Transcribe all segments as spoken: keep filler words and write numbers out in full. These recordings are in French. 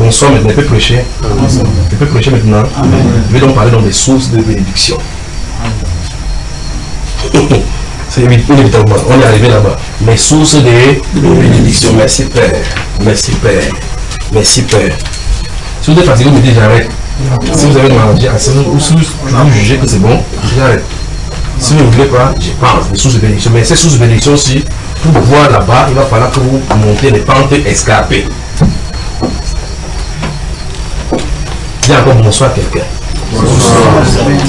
Bonsoir maintenant, il peut prêcher. Il peut prêcher maintenant. Je vais donc parler dans des sources de bénédiction. C'est inévitablement, on est arrivé là-bas. Les sources de bénédiction. Merci Père. Merci Père. Merci Père. Si vous êtes fatigué, vous me dites j'arrête. Si vous avez une maladie, ou si vous jugez que c'est bon, j'arrête. Si vous ne voulez pas, je pense, les sources de bénédiction. Mais ces sources de bénédiction aussi, pour voir là-bas, il va falloir que vous montez les pentes escarpées. Dis encore bonsoir à quelqu'un. Bonsoir.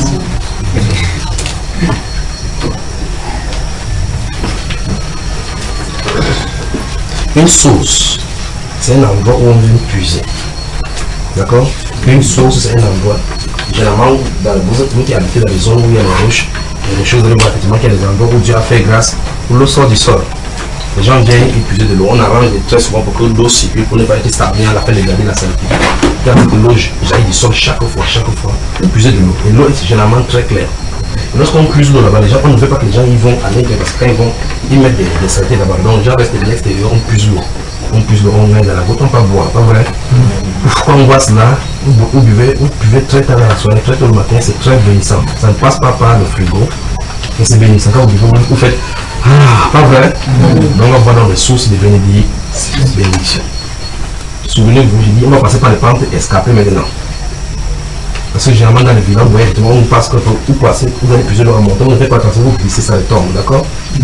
Une source, c'est un endroit où on vient puiser. D'accord? Une source, c'est un endroit. Généralement, dans vous, vous qui habitez dans les zones où il y a les roches, il y a des choses, vous allez voir effectivement qu'il y a des endroits où Dieu a fait grâce, où l'eau sort du sol. Les gens viennent y puiser de l'eau. On arrange très souvent pour que l'eau circule, pour ne pas être stagnée à la fin de garder la saleté. Car que l'eau jaillit du sol chaque fois, chaque fois, pour puiser de l'eau. Et l'eau est généralement très claire. Lorsqu'on puise l'eau là-bas, les gens, on ne veut pas que les gens y vont à l'intérieur parce que quand ils vont, ils mettent des, des saletés là-bas. Donc les gens restent de l'extérieur, on puise l'eau. On puise l'eau, on met dans la goutte, on ne peut pas boire, pas vrai? Quand on voit cela, vous buvez, vous buvez très tard dans la soirée, très tôt le matin, c'est très bénissant. Ça ne passe pas par le frigo, et c'est bénissant. Quand vous buvez, vous faites ah, pas vrai? Donc on va dans les sources de bénédiction. Souvenez-vous, j'ai dit, on va passer par les pentes escarpées maintenant. Parce que généralement dans les villages, vous voyez, on passe quand vous passez, vous allez puiser l'eau en montant, vous ne faites pas attention, vous glissez, ça tombe, d'accord?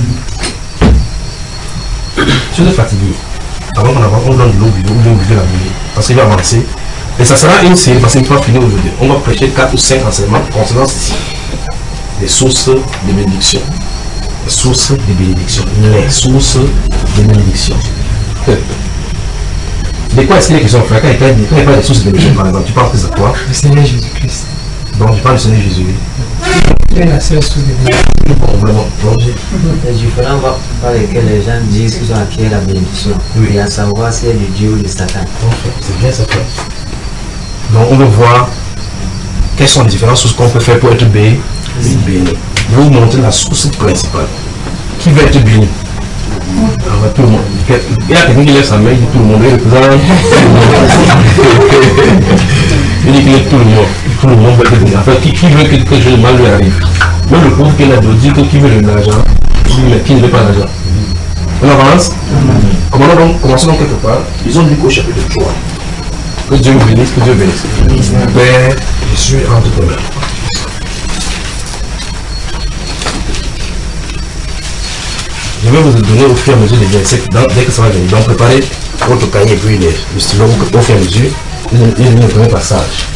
Si vous êtes fatigué, avant qu'on avance, on donne de l'eau, vous buvez la bouillie, parce qu'il va avancer. Et ça sera une série, parce qu'il n'est pas fini aujourd'hui. On va prêcher quatre ou cinq enseignements concernant ceci. Les sources de bénédiction. Les sources de bénédiction. Les sources de bénédiction. De quoi est-ce qu'il est question, frère? Quand il parle des sources de bénédiction, par exemple, tu penses que c'est quoi? Le Seigneur Jésus-Christ. Donc, tu parles du Seigneur Jésus. Il est la seule source de bénédiction. Bon, vraiment, plongez. Les différents par lesquels les gens disent qu'ils ont acquis la bénédiction. Oui. Et à savoir si c'est du Dieu ou de Satan. C'est bien ça, frère. Donc, on veut voir quelles sont les différentes sources qu'on peut faire pour être béni. béni. Je vais vous montrer la source principale. Qui va être béni? Alors, tout le monde. Il y a quelqu'un qui lève sa main, il dit tout le monde. Il représente. Il dit qu'il est tout le monde. Tout le monde va être béni. En fait, qui, qui veut que quelque chose de mal lui arrive? Même le pauvre qui a dit que qui veut de l'argent, mais qui ne veut pas l'argent. On avance. Commençons donc, commençons donc quelque part. Ils ont dit qu'au chapitre trois. Que Dieu vous bénisse, que Dieu bénisse. Père, je suis entre tes mains. Je vais vous donner au fur et à mesure des versets, dès que ça va venir. Donc préparez votre cahier et puis le stylo au fur et à mesure. Et le premier passage.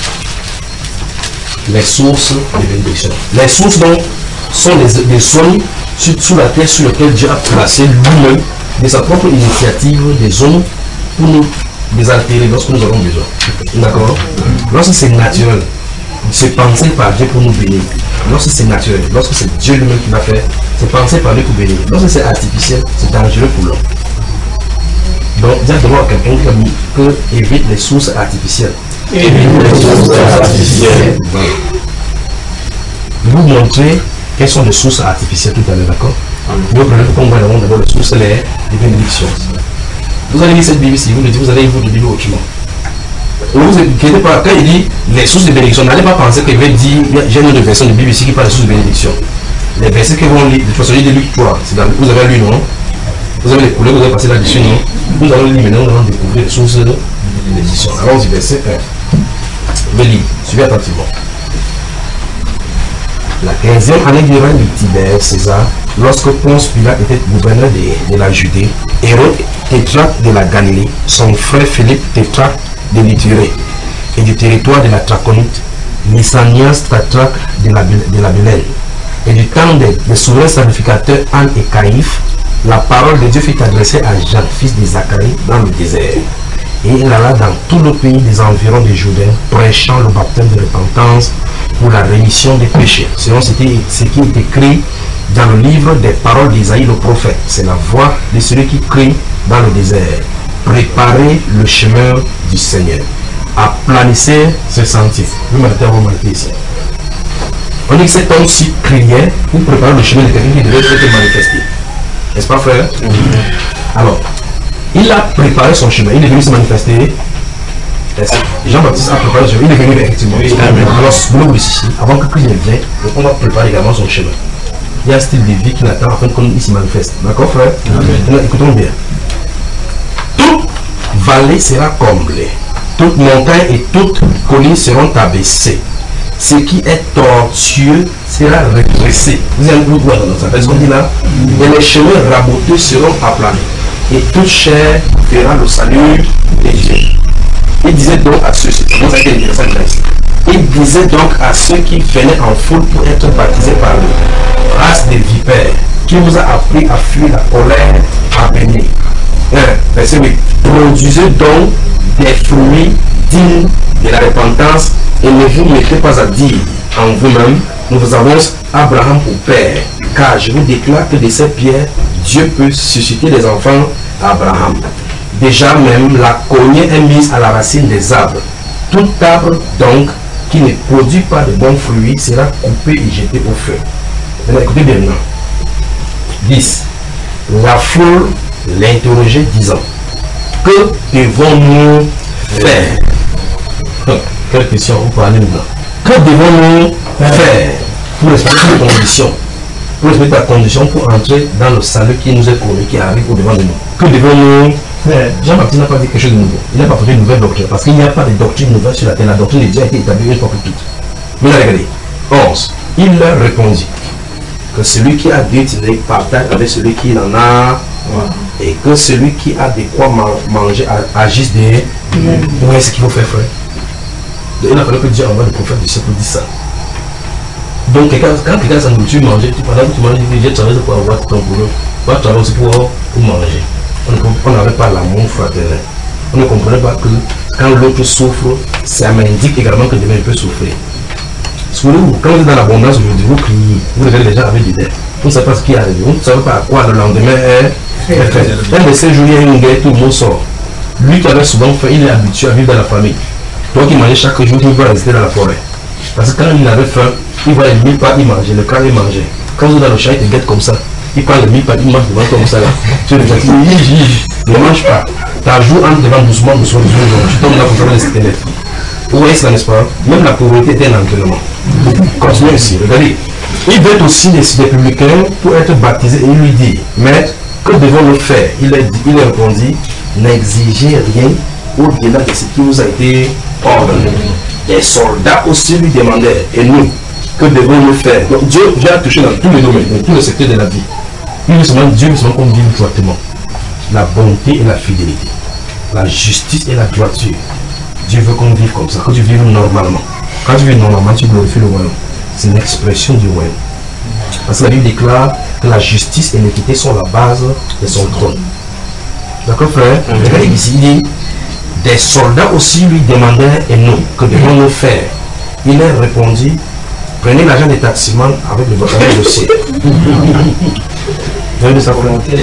Les sources de bénédiction. Les sources donc sont des, des zones sur, sous la terre sur lesquelles Dieu a placé lui-même de sa propre initiative des zones pour nous désaltérer lorsque nous avons besoin. D'accord? Lorsque c'est naturel, c'est pensé par Dieu pour nous bénir. Lorsque c'est naturel, lorsque c'est Dieu lui-même qui l'a fait, c'est pensé par lui pour bénir. Lorsque c'est artificiel, c'est dangereux pour l'homme. Donc, directement à quelqu'un qui a dit que évite les sources artificielles. Évite les sources artificielles. Voilà. Je vais vous montrer quelles sont les sources artificielles tout à l'heure, d'accord? Vous prenez comme on va d'abord les sources, les, les bénédictions. Vous allez lire cette Bible ici, vous le dites, vous allez vous le dire autrement. Vous inquiétez pas, quand il dit les sources de bénédiction, n'allez pas penser qu'il va dire, j'ai une autre version de Bible ici qui parle des sources de bénédiction. Les versets que vont lire, de toute façon, il dit Luc trois, vous avez lu, non? Vous avez les couleurs, vous avez passé là-dessus, non? Nous allons lire maintenant, nous allons découvrir les sources de bénédiction. Allons-y, verset un. Je vais lire, suivez attentivement. La quinzième année du règne de Tibère César, lorsque Ponce Pilate était gouverneur de, de la Judée, Hérode tétrarque de la Galilée, son frère Philippe tétrarque de l'Ithurée et du territoire de la Traconite, Lysanias tétrarque de la, de la Bélène, et du temps des, des souverains sacrificateurs Anne et Caïphe, la parole de Dieu fut adressée à Jean, fils de Zacharie, dans le désert. Et il alla dans tout le pays des environs de Jourdain, prêchant le baptême de repentance pour la rémission des péchés. Selon ce qui est écrit dans le livre des paroles d'Isaïe le prophète. C'est la voix de celui qui crie dans le désert. Préparez le chemin du Seigneur. Aplanissez ce sentier. Vous m'arrêtez à vous marquer ici. On dit que cet homme-ci criait pour préparer le chemin de quelqu'un qui devait être manifesté. N'est-ce pas, frère? Mm-hmm. Alors, il a préparé son chemin. Il est venu se manifester Jean-Baptiste a préparé le chemin. Il est venu effectivement. Alors, nous ici, avant que Christ ne vienne, on va préparer également son chemin. Il y a un style de vie qui l'attend afin qu'il s'y manifeste. D'accord, frère? Maintenant, écoutons bien. Toute vallée sera comblée. Toute montagne et toute colline seront abaissées. Ce qui est tortueux sera redressé. Vous allez vous voir dans ça. Ce qu'on dit là. Et les chemins raboteux seront aplanés. Et toute chair verra le salut des dieux. Il disait donc à ceux, il disait donc à ceux qui venaient en foule pour être baptisés par lui, race des vipères, qui vous a appris à fuir la colère à venir. Verset huit. Produisez donc des fruits dignes de la repentance et ne vous mettez pas à dire en vous-même, nous vous avons Abraham pour père, car je vous déclare que de ces pierres, Dieu peut susciter des enfants à Abraham. Déjà même, la cognée est mise à la racine des arbres. Tout arbre, donc, qui ne produit pas de bons fruits, sera coupé et jeté au feu. Maintenant, écoutez bien maintenant. dix. La foule l'interrogeait disant, que devons-nous faire? Quelle question vous parlez maintenant? Que devons-nous faire pour respecter les conditions? Pour respecter la condition pour entrer dans le salut qui nous est promis, qui arrive au devant de nous. Que devons-nous faire? Jean-Baptiste n'a pas dit quelque chose de nouveau. Il n'a pas fait une nouvelle doctrine. Parce qu'il n'y a pas de doctrine nouvelle sur la terre. La doctrine de Dieu a été établie une fois pour toutes. Mais regardez. onze. Il leur répondit que celui qui a détenu partage avec celui qui en a. Et que celui qui a de quoi manger agisse des. Vous voyez ce qu'il faut faire, frère. Il a fallu que Dieu envoie le prophète du siècle dit ça. Donc, quand quelqu'un a sa nourriture, manger, tu, pendant que tu manges, j'ai travaillé pour avoir ton boulot. Tu vas travailler aussi pour, pour manger. On n'avait pas l'amour fraternel. On ne comprenait pas que quand l'autre souffre, ça m'indique également que demain il peut souffrir. Souvenez-vous, quand vous êtes dans l'abondance aujourd'hui, vous criez, vous regardez les gens avec du dette. Vous ne savez pas ce qui arrive, vous ne savez pas à quoi le lendemain est fait. Un de ces jours, il y a une guerre, tout le monde sort. Lui qui avait souvent fait, il est habitué à vivre dans la famille. Toi qui mangeais chaque jour, il va rester dans la forêt. Parce que quand il avait faim, il voit les mille pas, il mangeait, le crâne, il mangeait. Quand vous êtes dans le champ, il te guette comme ça. Il prend les mille pas, il mange devant comme ça. Là. Tu le ne mange pas. Ta joue entre devant doucement, doucement, doucement. Tu tombes là pour faire les squelettes. Vous voyez cela, n'est-ce pas? Même la pauvreté est un entraînement. Continuez ici, regardez. Il veut aussi des, des publicains pour être baptisés et il lui dit, maître, que devons-nous faire? Il a, il a répondu, n'exigez rien au-delà de ce qui vous a été ordonné. Les soldats aussi lui demandaient, et nous, que devons-nous faire? Donc Dieu vient toucher dans tous les domaines, dans tous les secteurs de la vie. Il veut seulement Dieu veut seulement qu'on vive droitement. La bonté et la fidélité, la justice et la droiture. Dieu veut qu'on vive comme ça, que tu vives normalement. Quand tu vis normalement, tu glorifies le royaume. C'est une expression du royaume. Parce que la Bible déclare que la justice et l'équité sont la base de son trône. D'accord, frère? Regardez ici, il dit, des soldats aussi lui demandaient, et nous, que devons-nous faire? Il leur répondit, prenez l'argent des taximans avec le votre dossier. Vous voyez de sa volonté?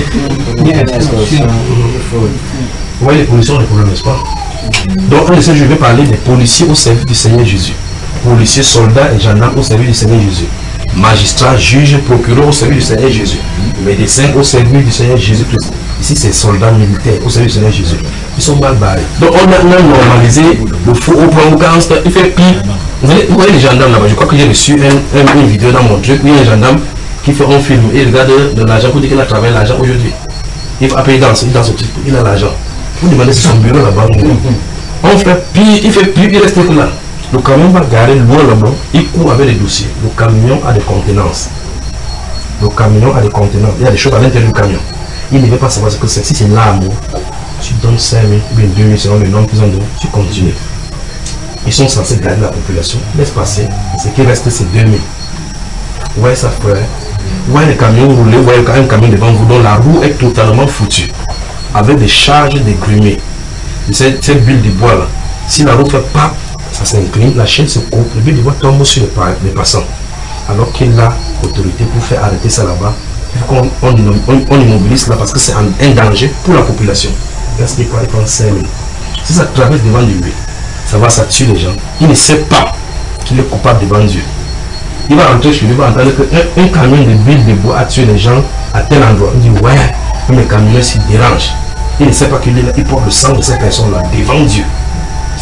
Vous voyez les policiers, les problèmes, n'est-ce pas? Donc, je vais parler des policiers au service du Seigneur Jésus. Policiers, soldats et gendarmes au service du Seigneur Jésus. Magistrats, juges, procureurs au service du Seigneur Jésus. Médecins au service du Seigneur Jésus-Christ. Ici, c'est soldats militaires au service du Seigneur Jésus. Ils sont mal barrés. Donc, on a, on a normalisé le faux au point où quand il fait pire. Vous voyez les gendarmes là-bas. Je crois que j'ai reçu un, un, une vidéo dans mon truc. Il y a un gendarme qui fait un film et il regarde de l'argent pour dire qu'il a travaillé l'argent aujourd'hui. Il va payer dans ce truc. Il a l'argent. Vous demandez si son bureau là-bas. On fait pire, il fait pire, il reste là. Le camion va garer loin là-bas, il court avec les dossiers. Le camion a des contenances. Le camion a des contenances. Il y a des choses à l'intérieur du camion. Il ne veut pas savoir ce que c'est. Si c'est l'amour, tu donnes cinq mille ou bien deux mille selon le nombre qu'ils ont donné, tu continues. Ils sont censés garder la population. Laisse passer. Ce qui reste, c'est deux mille. Vous voyez ça, frère? Vous voyez le camion rouler, vous voyez un camion devant vous dont la roue est totalement foutue. Avec des charges dégrimées. Cette, cette bulle de bois là, si la roue fait pas, ça s'incline, la chaîne se coupe, le bulle de bois tombe sur les, les passants. Alors qu'il a l'autorité pour faire arrêter ça là-bas, il faut qu'on on, on, on immobilise là parce que c'est un, un danger pour la population. Parce qu'il prend cinq mille. Si ça traverse devant lui, ça va, ça tue les gens. Il ne sait pas qu'il est coupable devant Dieu. Il va rentrer chez lui, il va entendre qu'un un camion de bulle de bois a tué les gens à tel endroit. Il dit, ouais, mais le camion s'y dérange. Il ne sait pas qu'il est là, il porte le sang de ces personnes-là devant Dieu.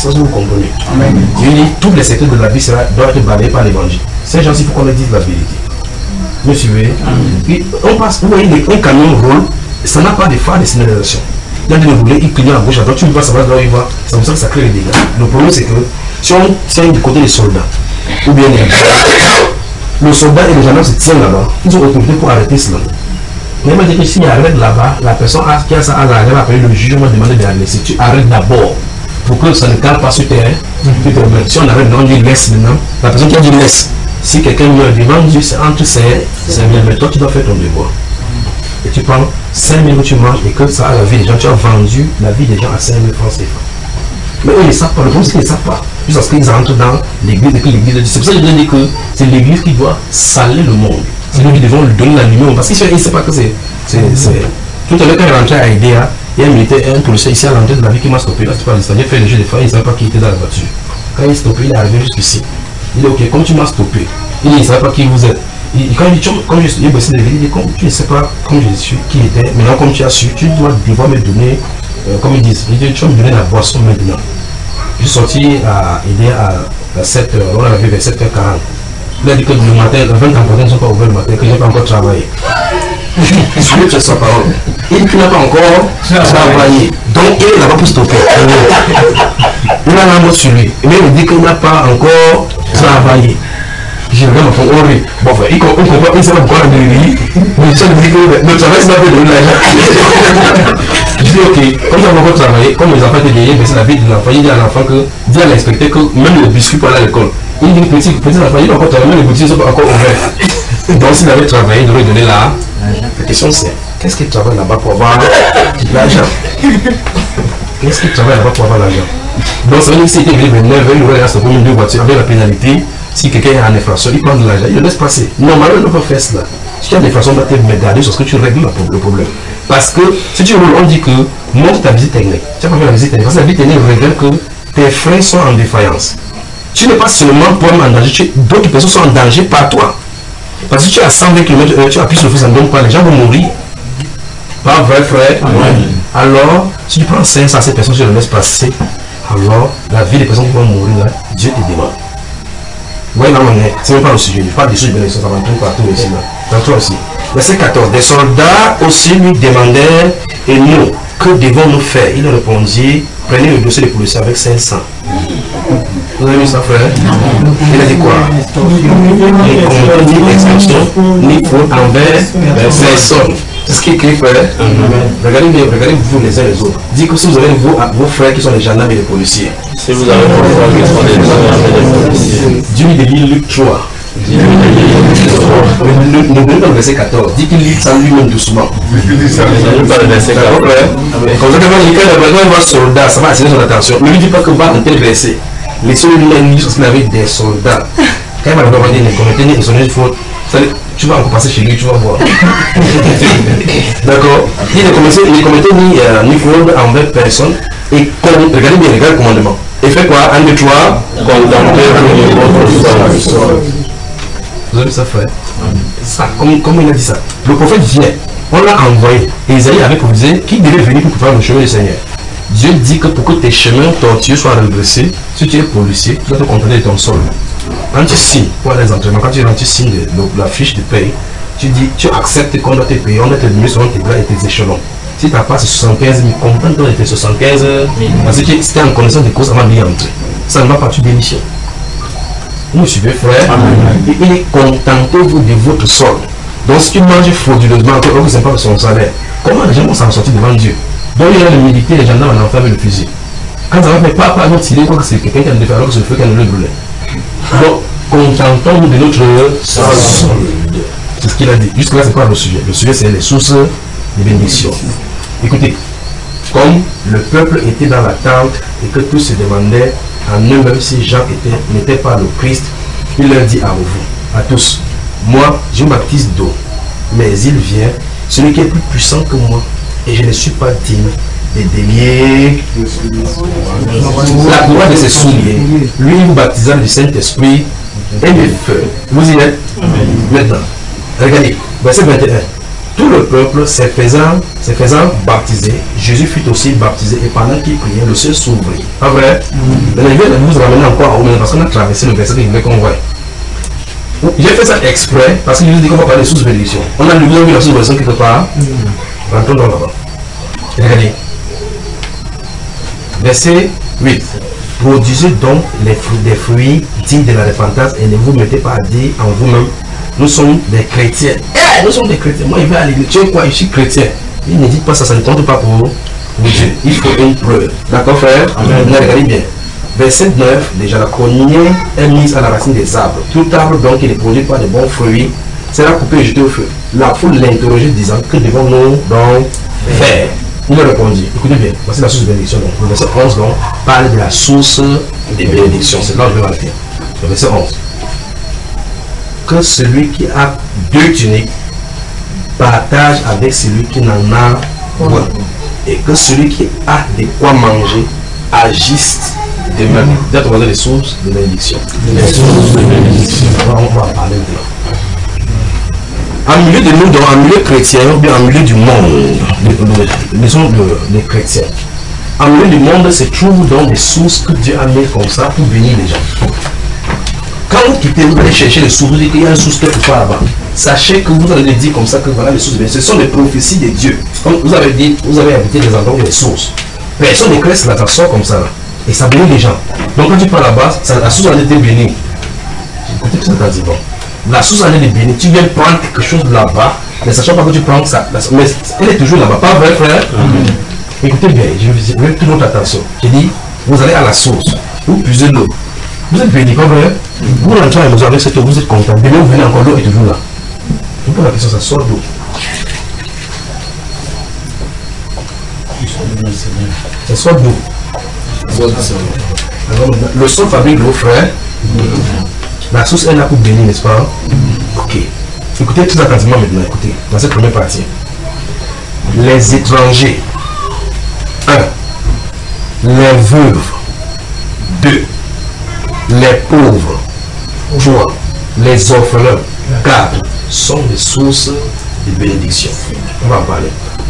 Ça, vous comprenez. Il dit tous les secteurs de la vie sera, doivent être balayés par l'évangile. Ces gens, il faut qu'on leur dise la vérité. Vous me suivez? Puis, on passe, vous voyez, un camion roule, ça n'a pas de phare de signalisation. Il y a des roulés, il cligne à gauche, à droite, tu ne vas pas savoir là où il va. C'est comme ça que ça crée les dégâts. Le problème, c'est que si on tient du côté des soldats, ou bien les le soldat et les gendarmes se tiennent là-bas, ils ont autorité pour arrêter cela. Mais il m'a dit que s'il arrête là-bas, la personne qui a ça à l'arrêt va appeler le juge, on va demander de la laisser. Tu arrêtes d'abord pour que ça ne cale pas sur terrain. Si on arrête, on dit laisse maintenant. La personne qui a dit laisse, si quelqu'un meurt devant Dieu, c'est entre ses biens. Mais toi, tu dois faire ton devoir. Et tu prends cinq mille que tu manges et que ça a la vie des gens. Tu as vendu la vie des gens à cinq mille francs C F A. Mais eux, ils ne savent pas. Le problème, c'est qu'ils ne savent pas. Juste parce qu'ils entrent dans l'église et que l'église. C'est pour ça que je dis que c'est l'église qui doit saler le monde. C'est nous qui devons lui donner la lumière. Parce qu'il ne sait pas que c'est. Tout à l'heure, quand il rentrait à Idea, il y a un militaire, un policier ici à l'entrée de la vie qui m'a stoppé. Là, tu parles de ça. J'ai fait le jeu des fois, il ne savait pas qui était dans la voiture. Quand il est stoppé, il est arrivé jusqu'ici. Il dit ok, comme tu m'as stoppé, il dit il ne savait pas qui vous êtes. Il, quand il dit, comme je suis bossé de l'église, il dit comme tu ne sais pas comme je suis, qui il était, maintenant comme tu as su, tu dois devoir me donner, euh, comme ils disent, il dit tu vas me donner la boisson maintenant. Je suis sorti à aider à, à sept heures, on avait vers sept heures quarante. Il a dit que le matin, les vingt ans ne sont pas ouverts le matin, que je n'ai pas encore travaillé. Je suis de sa parole. Il dit qu'il n'a pas encore travaillé. Donc il est là-bas pour stopper. Il a un mot sur lui. Mais il dit qu'il n'a pas encore travaillé. J'ai vraiment fait horrible. Bon, enfin, il comprend, il sait pas pourquoi on est lui. Mais ça veut dire que le travail, c'est pas fait de l'argent. Je dis, ok, comme ça, on va encore travailler, comme les enfants étaient payés, c'est la vie de l'enfant. Il dit à l'enfant que, dit à l'inspecteur que même le biscuit pour aller à l'école. Il dit, petit, petit enfant, il va encore travailler, même les boutiques ne sont pas encore ouvertes. Donc, s'il avait travaillé, il devrait donner là. La question c'est, qu'est-ce qu'il travaille là-bas pour avoir l'argent? Qu'est-ce qu'il travaille là-bas pour avoir l'argent? Donc, ça veut dire que s'il était venu neuf, il aurait resté pour une deux voitures avec la pénalité. Si quelqu'un est en infraction, il prend de l'argent, il le laisse passer. Normalement, il ne peut pas faire cela. Si tu as une infraction, tu dois te garder sur ce que tu règles le problème. Parce que si tu roules, on dit que montre ta visite technique. Tu n'as pas fait la visite technique. Parce que la visite technique révèle que tes freins sont en défaillance. Tu n'es pas seulement toi-même en danger, d'autres personnes sont en danger par toi. Parce que si tu es à cent vingt kilomètres, tu appuies sur le feu, ça ne donne pas, les gens vont mourir. Pas vrai, frère? Oui. Alors, si tu prends cinq cents personnes, tu les laisses passer, alors la vie des personnes qui vont mourir là, Dieu te demande. Oui, non, mais c'est même pas le sujet. Je parle des choses de bénédiction, ça va tout partout ici. Dans toi aussi. Verset quatorze. Des soldats aussi lui demandèrent, et nous, que devons-nous faire? Il répondit, prenez le dossier des policiers avec cinq cents. Vous avez vu ça, frère? Il a dit quoi? Ni compte, ni extension, ni faute envers personne. C'est ce qui est écrit, frère. Regardez bien, regardez vous les uns les autres. Dites que si vous avez vos, vos frères qui sont les gendarmes et les policiers. Si vous avez vos frères qui sont les gendarmes et les policiers. Dieu lui dit Luc trois. Ne donnez pas le verset quatorze. Dit qu'il lit ça lui-même doucement. Ne donnez pas le verset quatorze. Comme ça, quand il voit un soldat, ça va attirer son attention. Ne lui dit pas que va dans tel verset. Laissez-le lire parce qu'il avait des soldats. Quand il va devoir dire les commettez, ils sont une faute. Tu vas encore passer chez lui, tu vas voir. D'accord. Il ne commettait ni, euh, ni fraude envers personne. Et regardez bien, regardez le commandement. Et fait quoi? Un de toi, contempler votre sol. Vous avez vu ça, frère? Ça, comme, comme il a dit ça. Le prophète vient, on l'a envoyé. Et Isaïe avait proposé qu'il devait venir pour préparer le chemin du Seigneur. Dieu dit que pour que tes chemins tortueux soient redressés, si tu es policier, tu dois te contenter de ton sol. Quand tu signes pour les entraînements, quand tu, tu signes de, de, la fiche de paye, tu dis, tu acceptes qu'on doit te payer, on doit te donner selon tes grades et tes échelons. Si tu as passé soixante-quinze mille, contente-toi de tes soixante-quinze mille, parce que tu étais en connaissance des causes avant d'y entrer. Ça ne va pas, tu démissionnes. Vous me suivez, frère? Et il est contentez-vous de votre solde. Donc si tu manges frauduleusement, alors que ce n'est pas son salaire, comment les gens vont s'en sortir devant Dieu? Donc il y a le militaire, les gendarmes en enferment le fusil. Quand ça va faire pas pas tirer, quoi que c'est quelqu'un qui a le défait, alors que c'est le feu qui a le brûlé. Donc, contentons-nous de notre solde. C'est ce qu'il a dit. Jusque-là, c'est quoi le sujet? Le sujet, c'est les sources des bénédictions. Écoutez, comme le peuple était dans l'attente et que tous se demandaient en eux-mêmes si Jean n'était pas le Christ, il leur dit à vous, à tous, moi, je baptise d'eau, mais il vient, celui qui est plus puissant que moi, et je ne suis pas digne de délier la loi de ses souliers. Lui, vous baptisant du Saint-Esprit et de feu. Vous y êtes? Maintenant, regardez, verset vingt et un. Tout le peuple s'est faisant, faisant baptiser. Jésus fut aussi baptisé et pendant qu'il priait, le ciel s'ouvrit. Pas vrai? Maintenant, je vais vous ramener encore à Romains parce qu'on a traversé le verset que je voulais qu'on voit. J'ai fait ça exprès parce qu'il nous dit qu'on va parler de sources de bénédiction. On a lu la source de bénédiction quelque part. Rentrons dans là-bas. Regardez. Verset huit. Produisez donc les fruits, des fruits dignes de la repentance et ne vous mettez pas à dire en vous-même, nous sommes des chrétiens. Eh, nous sommes des chrétiens. Moi, il vais à l'église. Tu es quoi? Je suis chrétien. Il ne dit pas ça, ça ne compte pas pour vous. Il faut une preuve. D'accord, frère? Amen. Regardez bien. Verset neuf, déjà la cognée est mise à la racine des arbres. Tout arbre donc qui ne produit pas de bons fruits sera coupé et jeté au feu. La foule l'interrogeait disant, que devons-nous donc faire? Il a répondu, écoutez bien, voici la source de bénédiction. Donc, le verset onze donc, parle de la source des bénédictions. C'est là où je vais m'arrêter. Le verset onze. Que celui qui a deux tuniques partage avec celui qui n'en a point. Et que celui qui a de quoi manger agisse de même. Vous êtes regardé les sources de bénédiction. Les sources de bénédiction. On va en parler maintenant. En milieu de nous, dans un milieu chrétien, ou bien en milieu du monde, les gens des chrétiens, en milieu du monde se trouvent dans des sources que Dieu a mis comme ça pour bénir les gens. Quand vous quittez, vous allez chercher les sources, vous dites qu'il y a une source quelque part là-bas. Sachez que vous allez dire comme ça que voilà les sources de bénédiction. Ce sont des prophéties de Dieu. Comme vous avez dit, vous avez habité des endroits où il y a des sources. Personne ne crée là, ça sort comme ça là. Et ça bénit les gens. Donc quand tu prends là-bas, la source en été bénie. Écoutez ce que ça t'a dit, bon. La source en est bénie, tu viens prendre quelque chose là-bas, ne sachant pas que tu prends ça. Mais elle est toujours là-bas, pas vrai, frère? Mm-hmm. Écoutez bien, je veux toute votre attention. J'ai dit, vous allez à la source, vous puisez l'eau. Vous êtes béni, pas vrai? Mm-hmm. Vous rentrez à la maison avec cette eau, vous êtes content. Demain, vous venez encore, l'eau est toujours là. Je vous pose la question, ça sort d'eau. Ça sort d'eau. Le sol fabrique l'eau, frère. Mm-hmm. La source est là pour bénir, n'est-ce pas? Ok. Écoutez tout attentivement maintenant, écoutez, dans cette première partie. Les étrangers. un. Les veuves. deux. Les pauvres. trois. Les orphelins. quatre. Sont des sources de bénédiction. On va en parler.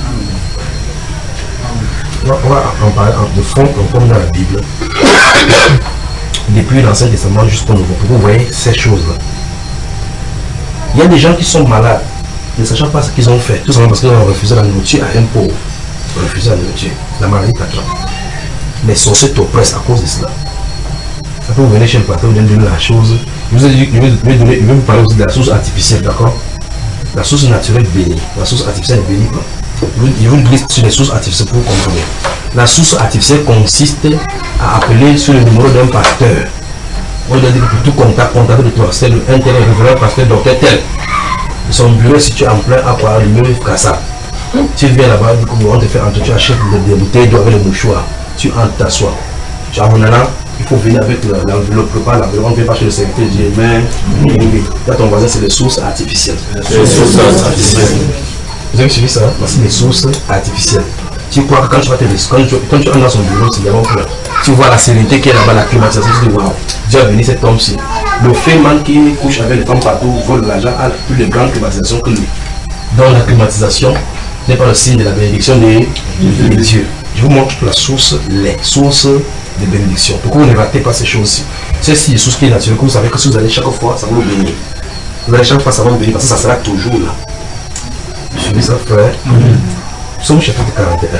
On va, on va en parler de fond comme dans la Bible. Depuis l'Ancien Testament jusqu'au Nouveau. Vous voyez ces choses-là. Il y a des gens qui sont malades, ne sachant pas ce qu'ils ont fait, tout simplement parce qu'ils ont refusé la nourriture à un pauvre. Refusé la nourriture. La maladie t'attend. Les sorciers t'oppressent à cause de cela. Ça peut vous venir chez le patron, vous donner la chose. Je vous ai dit, je vais, je vais, donner, je vais vous parler aussi de la source artificielle, d'accord? La source naturelle bénie. La source artificielle est bénie. Je vous dis sur les sources artificielles pour comprendre. La source artificielle consiste à appeler sur le numéro d'un pasteur. On doit dire que pour tout contact, contact de toi, c'est le un tel révérend pasteur docteur tel. Son bureau est situé en plein aquarium, le numéro est ça. Tu viens là-bas, du coup, on te fait entrer, tu achètes des bouteilles d'eau avec le mouchoir. Tu entres t'assois. Tu as mon allant, il faut venir avec l'enveloppe, prépare l'enveloppe, on ne vient pas chez le serviteur, je dis, mais, là ton voisin, c'est les sources artificielles. Les sources artificielles. Vous avez suivi ça? C'est des sources artificielles. Tu crois que quand tu vas te quand tu, quand tu entres dans son bureau, c'est d'abord que tu vois la sérénité qui est là-bas, la climatisation, tu te dis waouh, Dieu a béni cet homme-ci. Le féman qui couche avec les femmes partout, vole l'argent, a plus de grande climatisation que lui. Donc la climatisation n'est pas le signe de la bénédiction des de Dieu. Je vous montre la source, les sources de bénédiction. Pourquoi vous ne ratez pas ces choses-ci? C'est une source qui est naturelle, que vous savez que si vous allez chaque fois, ça va vous bénir. Vous allez chaque fois, ça va vous bénir parce que ça sera toujours là. Je dis ça, frère. Nous sommes au chapitre quarante et un.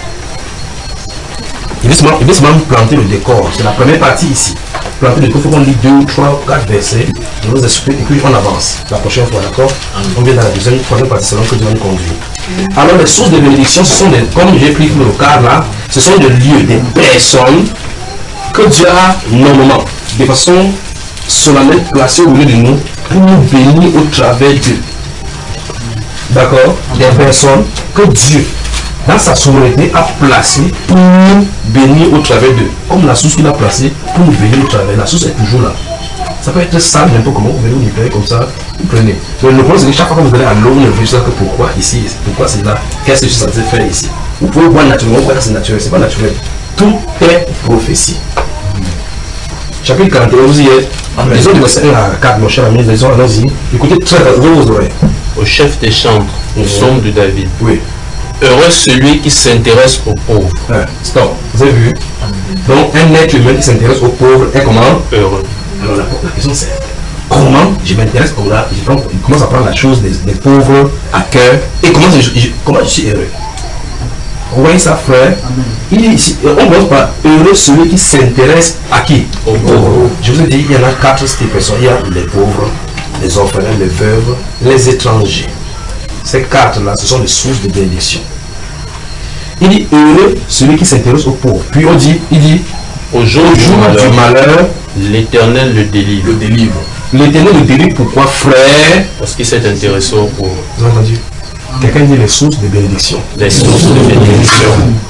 Il veut seulement, il veut seulement planter le décor. C'est la première partie ici. Planter le décor, il faut qu'on lit deux, trois, quatre versets. Je vous explique et puis on avance. La prochaine fois, d'accord? On vient dans la deuxième, troisième partie selon que Dieu nous conduit. Alors les sources de bénédiction, ce sont des, comme j'ai pris le cas là, ce sont des lieux, des personnes que Dieu a normalement, de façon solennelle placée au milieu de nous pour nous bénir au travers d'eux. D'accord? Des personnes que Dieu, dans sa souveraineté, a placées pour nous bénir au travers d'eux. Comme la source qu'il a placée pour nous bénir au travers. La source est toujours là. Ça peut être sale, n'importe comment, vous venez vous libérer comme ça, vous prenez. Mais le problème c'est que chaque fois que vous allez à l'eau, vous ne réfléchissez que pourquoi ici, pourquoi c'est là, qu'est-ce que je suis censé faire ici. Vous pouvez voir naturellement, vous croyez que c'est naturel, c'est pas naturel. Tout est prophétie. Chapitre quarante et un, vous y êtes. Les autres versets un à quatre, mon cher ami, les autres, allons-y. Écoutez très vos oreilles. Au chef des chantres, au son de David. Oui. Heureux celui qui s'intéresse aux pauvres. Ouais. Stop. Vous avez vu? Donc un être humain qui s'intéresse aux pauvres est comment? Heureux. Alors la, la question c'est comment je m'intéresse au là, je, prends, je commence à prendre la chose des, des pauvres à cœur et comment je, je, comment je suis heureux. Vous voyez ça, frère? Il dit ici, on ne commence pas heureux celui qui s'intéresse à qui? Aux pauvres. Je vous ai dit, il y en a quatre types de personnes. Il y a les pauvres, les orphelins, les veuves, les étrangers. Ces quatre-là, ce sont les sources de bénédiction. Il dit heureux celui qui s'intéresse aux pauvres. Puis on dit, il dit Au jour, au jour du, du malheur, l'Éternel le délivre. le délivre. L'Éternel le délivre pourquoi, frère? Parce qu'il s'est intéressé aux pauvres. Vous avez entendu? Quelqu'un dit les sources de bénédiction. Les sources de bénédiction.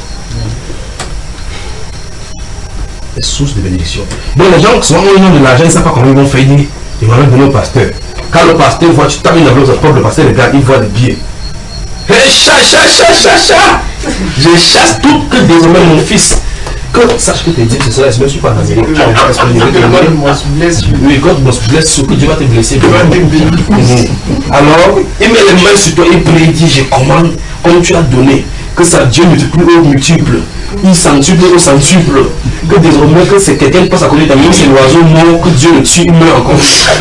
Les sources de bénédiction. Donc les gens, souvent, au nom de l'argent, ils ne savent pas comment ils vont faire. Ils disent, ils vont donner au pasteur. Quand le pasteur voit, tu tapes une enveloppe, le pasteur regarde, il voit des billets. Hé, chat, chat, chat, chat, chat! Je chasse tout que désormais mon fils. Que sache que tes dieux, c'est cela, je ne suis pas en Amérique. Oui, God must bless you, que Dieu va te blesser. Alors, il met les mains sur toi, il prie, il dit, je commande, comme tu as donné, que ça Dieu multiplie au multiple. Il centuple au centuple. Que désormais, que c'est quelqu'un qui passe à côté de ta main, c'est l'oiseau mort, que Dieu le tue, il meurt encore.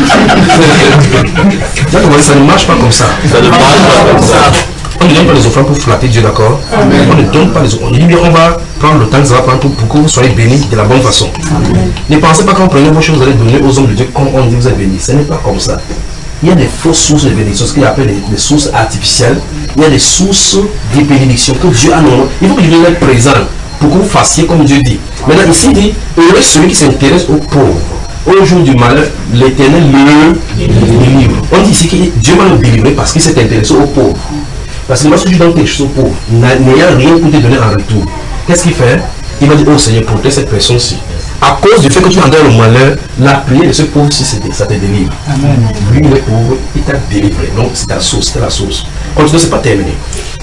Ça ne marche pas comme ça. Ça ne marche pas comme ça. On ne donne pas les offrandes pour flatter Dieu, d'accord? On ne donne pas les offrandes. On dit bien, on va prendre le temps que ça va prendre pour, pour que vous soyez bénis de la bonne façon. Amen. Ne pensez pas quand vous prenez vos choses, vous allez donner aux hommes de Dieu comme on dit vous êtes bénis. Ce n'est pas comme ça. Il y a des fausses sources de bénédiction, ce qu'il appelle des, des sources artificielles. Il y a des sources de bénédiction que Dieu a non. Il faut que Dieu soit présent pour que vous fassiez comme Dieu dit. Maintenant, ici, il dit heureux celui qui s'intéresse aux pauvres. Au jour du malheur, l'Éternel le délivre. On dit ici que Dieu va le délivrer parce qu'il s'est intéressé aux pauvres. Parce que lorsque tu donnes quelque chose aux pauvres, n'ayant rien pour te donner en retour, qu'est-ce qu'il fait? Il va dire, oh Seigneur, protège cette personne-ci. À cause du fait que tu as le malheur, la prière de ce pauvre-ci, ça te délivre. Amen. Lui, il est pauvre, il t'a délivré. Donc, c'est ta source, c'est la source. Continue, c'est pas terminé.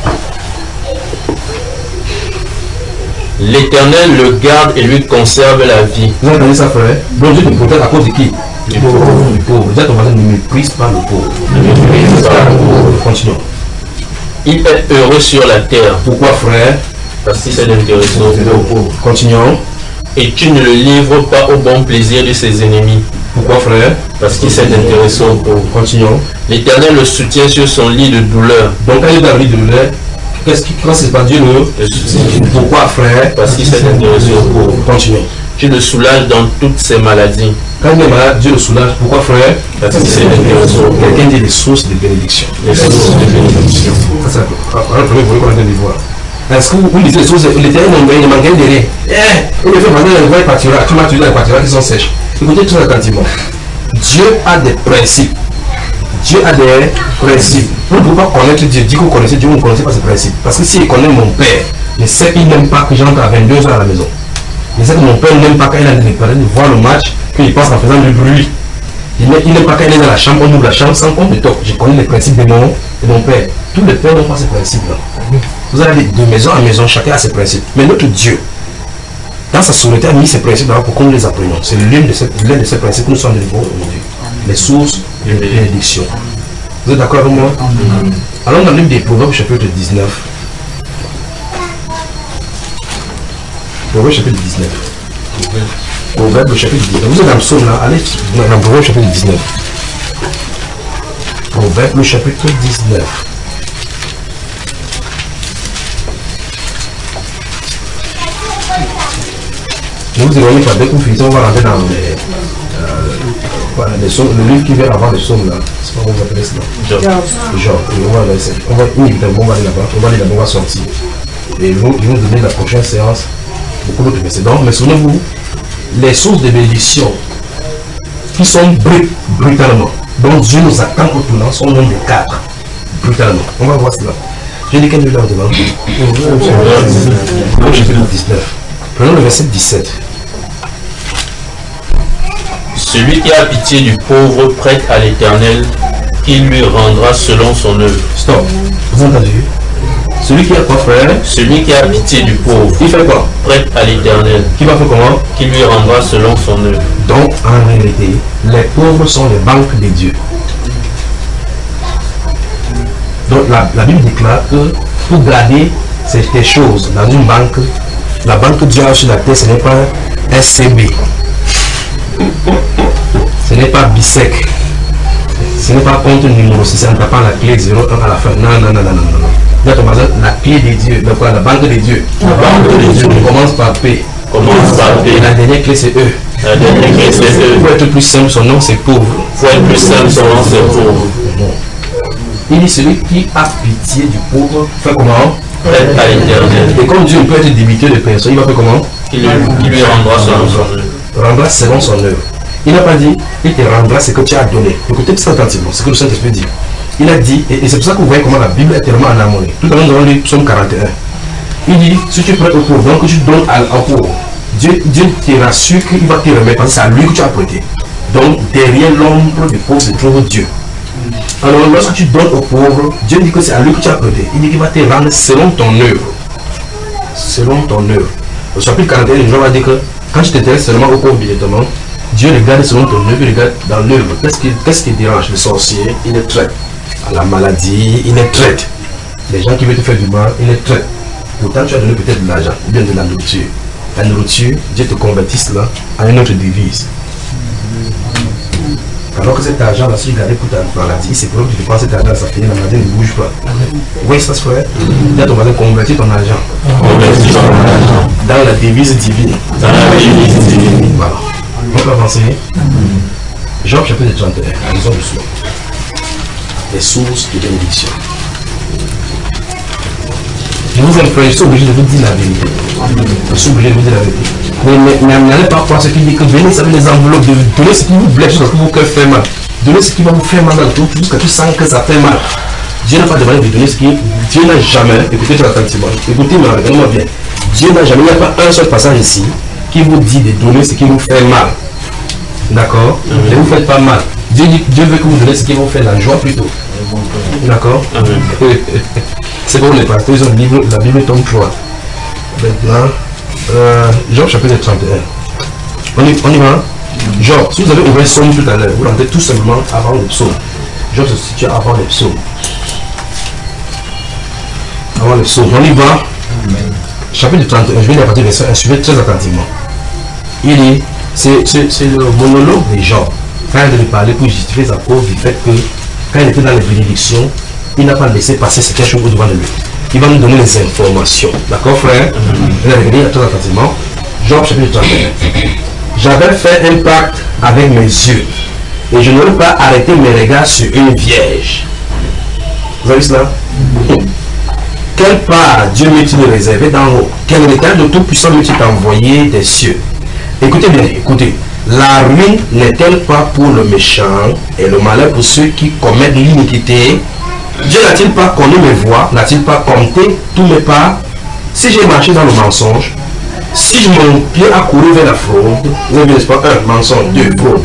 L'Éternel le garde et lui conserve la vie. Vous avez entendu ça, frère? Donc, Dieu te protège à cause de qui? Du pauvre. Du pauvre. Dis à ton voisin, ne méprise pas le pauvre. Ne méprise pas le pauvre. Continuons. Il est heureux sur la terre. Pourquoi, frère? Parce qu'il s'est intéressé aux pauvres. Continuons. Et tu ne le livres pas au bon plaisir de ses ennemis. Pourquoi, frère? Parce qu'il s'est intéressé aux pauvres. Continuons. L'Éternel le soutient sur son lit de douleur. Donc, quand il est dans le lit de douleur, qu'est-ce qui, quand c'est pas Dieu le soutient? Pourquoi, frère? Parce qu'il s'est intéressé aux pauvres. Continuons. Tu le soulages dans toutes ses maladies. Quand il est malade, Dieu le soulage. Pourquoi, frère? Parce qu'il s'est intéressé aux pauvres. Quelqu'un dit des sources de bénédiction. Les sources de bénédiction. Ça, c'est le premier volet qu'on a de voir. Est-ce que vous lisez les sources? L'Éternel ne manque de rien. Eh, il fait maintenant les voies pâturage. Tu m'as tué dans les pâturages qui sont sèches. Écoutez tout attentivement. Dieu a des principes. Dieu a des principes. Vous ne pouvez pas connaître Dieu. Dit que vous connaissez Dieu, vous ne connaissez pas ses principes. Parce que s'il connaît mon père, je sais qu'il n'aime pas que j'entre à vingt-deux heures à la maison. Je sais que mon père n'aime pas quand il a des parents de voir le match, qu'il passe en faisant du bruit. Il n'aime pas quand il est dans la chambre, on ouvre la chambre sans compte de top. Je connais les principes de mon, de mon père. Tous les pères n'ont pas ces principes-là. Vous allez de maison en maison, chacun a ses principes. Mais notre Dieu, dans sa souveraineté, a mis ses principes pour qu'on les apprenions. C'est l'un de, ces, l'un de ces principes que nous sommes de nouveau aujourd'hui. Les sources de bénédiction. Vous êtes d'accord avec moi? Amen. Allons dans le livre des Proverbes, chapitre dix-neuf. Proverbes, chapitre dix-neuf. Proverbes, chapitre dix-neuf. Vous êtes dans le psaume là, allez dans le Proverbes, chapitre dix-neuf. Proverbes, le chapitre dix-neuf. Ne vous éloignez pas, dès que vous finissez, on va rentrer dans les, euh, voilà, les psaumes, le livre qui vient avant les psaumes là. C'est pas comment vous appelez cela? Job. Job. On va aller on va inévitablement on va aller là-bas, on va aller là-bas, on va sortir. Et ils vont, ils vont donner la prochaine séance beaucoup d'autres versets. Donc, mais souvenez-vous, les sources de bénédiction qui sont brut, brutalement, dont Dieu nous attend au tournant, sont nombre de quatre. Brutalement. On va voir cela. J'ai dit qu'elle est là devant. Au chapitre dix-neuf. Prenons le verset dix-sept. Celui qui a pitié du pauvre prête à l'Éternel, il lui rendra selon son œuvre. Stop. Vous entendez? Celui qui a quoi, frère? Celui qui a pitié du pauvre, il fait quoi? Prête à l'Éternel. Qui va faire comment? Qui lui rendra selon son œuvre. Donc, en réalité, les pauvres sont les banques de Dieu. Donc, la, la Bible déclare que pour garder ces choses dans une banque, la banque que Dieu a sur la terre, ce n'est pas S C B. Ce n'est pas BISEC. Ce n'est pas compte numéro six, ça ne t'a pas la clé zéro un à la fin. Non, non, non, non, non, non. Là, ton bazar, la clé des dieux, donc quoi, la banque des dieux. La banque des dieux. On commence par P. Commence par P. Et la dernière clé, c'est E. La dernière clé, c'est E. Pour être plus simple, son nom, c'est pauvre. Pour être plus simple, son nom, c'est pauvre. Il dit celui qui a pitié du pauvre fait comment? Prête à l'éternel. Et comme Dieu peut être débiteur de personne, il va faire comment? Il lui, il lui rendra selon son œuvre. Rendra selon son œuvre. Il n'a pas dit, il te rendra ce que tu as donné. Écoutez ça attentivement, ce que le Saint-Esprit dit. Il a dit, et, et c'est pour ça que vous voyez comment la Bible est tellement en harmonie. Tout à l'heure, nous avons lu Psaume quarante et un. Il dit, si tu prêtes au pauvre, donc tu donnes à, au pauvre, Dieu, Dieu te rassure qu'il va te remettre parce que c'est à lui que tu as prêté. Donc, derrière l'ombre du pauvre se trouve Dieu. Alors, lorsque tu donnes au pauvre, Dieu dit que c'est à lui que tu as prêté. Il dit qu'il va te rendre selon ton œuvre. Selon ton œuvre. Au chapitre quarante et un, Jean va dire que quand tu t'intéresses seulement au pauvre directement, Dieu regarde selon ton œuvre, il regarde dans l'œuvre. Qu'est-ce qui, qu'est-ce qui dérange le sorcier? Il les traite. À la maladie, il les traite. Les gens qui veulent te faire du mal, il les traite. Pourtant, tu as donné peut-être de l'argent, ou bien de la nourriture. La nourriture, Dieu te convertisse là à une autre devise. Alors que cet argent là, si tu gardes pour ta maladie, c'est pour que tu dépenses cet argent, ça finit, la maladie ne bouge pas. Oui, ça se fait. Dis à ton voisin, convertis ton argent. Convertis ton argent. Dans la devise divine. Dans la devise divine. Voilà. On peut avancer. Job chapitre trente et un, lisons doucement. Les sources de bénédiction. Je vous aime, frère, je suis obligé de vous dire la vérité. Je suis obligé de vous dire la vérité. Mais n'allez pas croire ce qui dit que venez, ça veut les enveloppes, de donner ce qui vous blesse jusqu'à ce que vos cœurs fait mal. Donnez ce qui va vous faire mal dans le tout, jusqu'à ce que tu sens que ça fait mal. Dieu n'a pas demandé de donner ce qui. Dieu n'a jamais, écoutez très attentivement, écoutez-moi, regardez-moi bien. Dieu n'a jamais, il n'y a pas un seul passage ici qui vous dit de donner ce qui vous fait mal. D'accord? Ne vous faites pas mal. Dieu, dit, Dieu veut que vous donnez ce qui vous fait la joie plutôt. D'accord? C'est pour les pasteurs, ils ont le livre, la Bible tome trois. Maintenant, euh, Job chapitre trente et un. On y, on y va? Job, si vous avez ouvert le psaume tout à l'heure, vous rentrez tout simplement avant le psaume. Job se situe avant le psaume. Avant le psaume. On y va? Chapitre trente et un, je vais lire à partir du verset un, suivez très attentivement. Il dit, c'est le monologue de Job, quand il lui parler pour justifier sa cause du fait que quand il était dans les bénédictions, il n'a pas laissé passer ce quelque chose au-devant de lui. Il va nous donner les informations. D'accord, frère? Je vais regarder très attentivement. Job chapitre trente et un. J'avais fait un pacte avec mes yeux et je n'aurais pas arrêté mes regards sur une vierge. Vous avez cela? Quelle part Dieu m'est-il réservé d'en haut? Quel état de tout-puissant m'est-il envoyé des cieux? Écoutez bien, écoutez. La ruine n'est-elle pas pour le méchant et le malheur pour ceux qui commettent l'iniquité? Dieu n'a-t-il pas connu mes voies? N'a-t-il pas compté tous mes pas? Si j'ai marché dans le mensonge, si mon pied a couru vers la fraude, vous avez vu, n'est-ce pas? Un, mensonge, deux, fraude.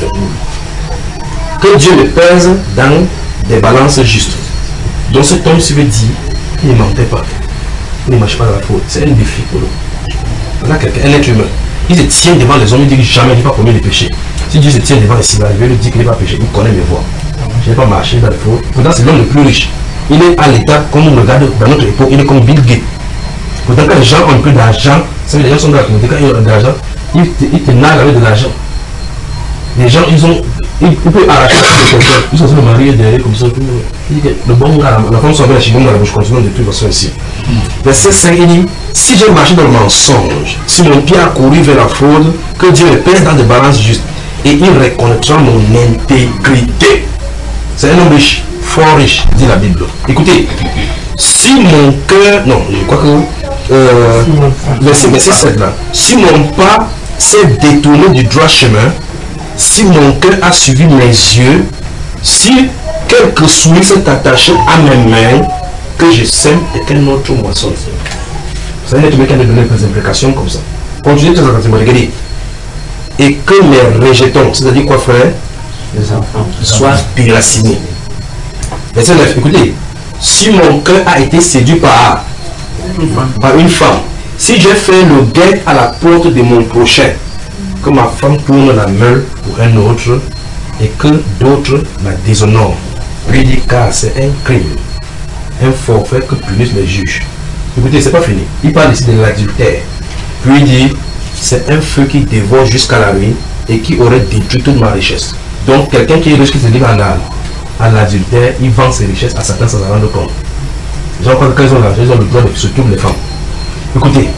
Que Dieu me pèse dans des balances justes. Donc cet homme se veut dire, il ne mentait pas. Il ne marche pas dans la fraude. C'est un défi pour nous. On a quelqu'un, un être humain. Il se tient devant les hommes, il dit jamais il n'est pas commis les péchés. Si Dieu se tient devant les civils, il veut lui dire qu'il n'est pas péché, il connaît mes voies. Je n'ai pas marché dans le fraude. Pourtant, c'est l'homme le plus riche. Il est à l'état, comme on regarde dans notre époque, il est comme Bill Gates. Pourtant, quand les gens ont un peu d'argent, ça veut dire les gens sont dans la communauté, quand ils ont de l'argent, ils te, ils te nagent avec de l'argent. Les gens, ils ont. Ils, ils peuvent arracher quelqu'un. Ils sont sur le mari derrière comme ça. Il dit que le bon gars, la femme s'en va la chignon dans la bouche, continue de toute façon ici. Verset cinq, il dit, si j'ai marché dans le mensonge, si mon pied a couru vers la fraude, que Dieu me pèse dans des balances justes, et il reconnaîtra mon intégrité. C'est un homme riche, fort riche, dit la Bible. Écoutez, si mon cœur, non, je crois que, euh, verset, verset sept là, si mon pas s'est détourné du droit chemin, si mon cœur a suivi mes yeux, si quelque souris s'est attaché à mes mains, que je sème et qu'un autre moissonne. Vous savez, tu mets qu'à donner des implications comme ça. Continuez très attentivement, regardez. Et que mes rejetons, c'est-à-dire quoi, frère? Les enfants soient déracinés. Verset neuf, écoutez. Si mon cœur a été séduit par, par une femme, si j'ai fait le guet à la porte de mon prochain, que ma femme tourne la main pour un autre et que d'autres la déshonorent. Lui dit car c'est un crime, un forfait que punissent les juges. Écoutez, c'est pas fini. Il parle ici de l'adultère. Puis il dit, c'est un feu qui dévore jusqu'à la nuit et qui aurait détruit toute ma richesse. Donc quelqu'un qui est riche, qui se livre à l'adultère, il vend ses richesses à Satan sans en rendre compte. Les gens croient que quand ils ont l'argent, ils ont le droit de s'occuper des femmes. Écoutez,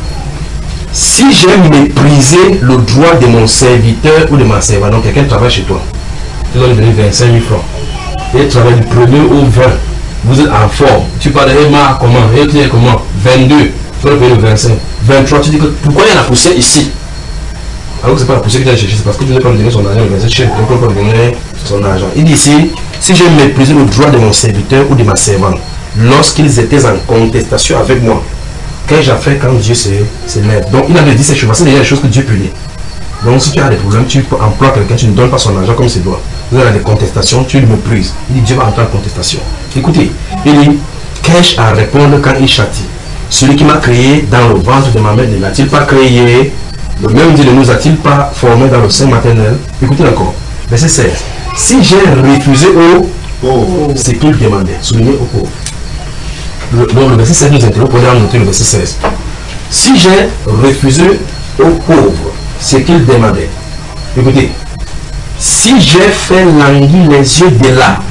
si j'ai méprisé le droit de mon serviteur ou de ma servante, donc quelqu'un travaille chez toi, tu dois lui donner vingt-cinq mille francs. Et il travaille du premier au vingt. Vous êtes en forme. Tu parles de Emma, comment? Et tu es comment? vingt-deux. Tu dois payer le vingt-cinq. vingt-trois, tu dis que pourquoi il y a la poussière ici? Alors que ce n'est pas la poussière que tu as cherché, c'est parce que tu ne peux pas lui donner son argent, le vingt-cinq chèque, tu ne peux pas lui donner son argent. Il dit ici, si j'ai méprisé le droit de mon serviteur ou de ma servante, lorsqu'ils étaient en contestation avec moi, qu'ai-je à faire quand Dieu se lève? Donc il avait dit ces choses, c'est déjà des choses que Dieu punit. Donc si tu as des problèmes, tu emploies quelqu'un, tu ne donnes pas son argent comme c'est doit. Vous avez des contestations, tu le méprises. Il dit Dieu va entrer en contestation. Écoutez, il dit, qu'ai-je à répondre quand il châtie? Celui qui m'a créé dans le ventre de ma mère ne l'a-t-il pas créé? Le même Dieu ne nous a-t-il pas formés dans le sein maternel? Écoutez encore, verset seize. Si j'ai refusé aux pauvres, c'est qu'il demandait, souligné aux pauvres. Le, donc le verset seize nous interrompt pour aller noter le verset seize. Si j'ai refusé aux pauvres, c'est qu'il demandait. Écoutez, si j'ai fait languir les yeux de là,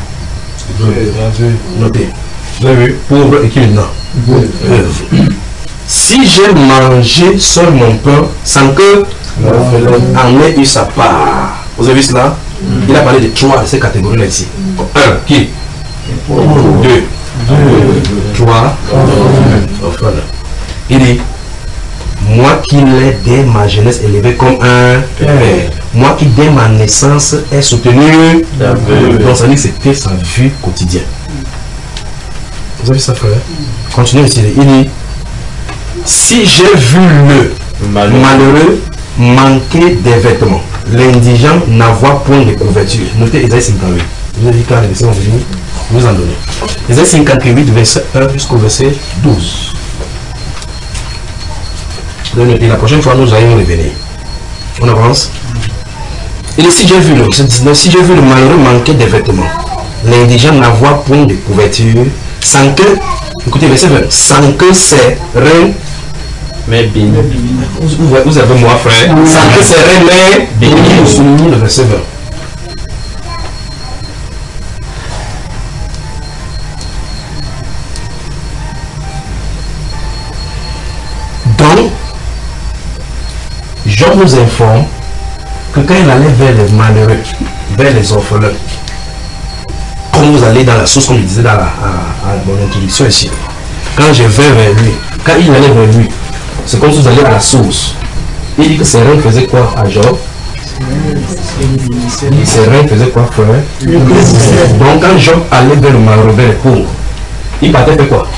notez, vous avez vu, pauvre et qui maintenant œuvre. Si j'ai mangé seul mon pain sans que en ait eu sa part. Vous avez vu cela? Il a parlé de trois de ces catégories-là ici. Un, qui? Deux. Trois. Orphelin. Il dit, moi qui l'ai dès ma jeunesse élevé comme un père, moi qui dès ma naissance ai soutenu, donc ça dit que c'était sa vie quotidienne. Vous avez vu ça, frère? Continuez ici. Il dit, si j'ai vu le malheureux, malheureux manquer des vêtements, l'indigent n'avoir point de couverture. Notez Ésaïe cinquante-huit. Je vous ai dit quand les versets vont venir, vous en donnez. Ésaïe cinquante-huit, verset un jusqu'au verset douze. Et la prochaine fois, nous allons revenir. On avance. Et si j'ai vu le verset dix-neuf, si j'ai vu le malheureux manquer des vêtements, l'indigent n'avoir point de couverture, sans que, écoutez, verset vingt, sans que ses reins, mais béni. Vous, vous avez moi, frère, sans que ses reins, mais béni. Vous soulignez le verset vingt. Donc, Job nous informe que quand il allait vers les malheureux, vers les orphelins, comme vous allez dans la source, comme je disais dans la, à, à mon introduction ici, quand je vais vers lui, quand il allait vers lui, c'est comme si vous allez à la source. Il dit que ses reins faisaient quoi à Job? Ses reins faisaient quoi, frère? Donc quand Job allait vers le malheureux, vers les pauvres, il partait faire quoi?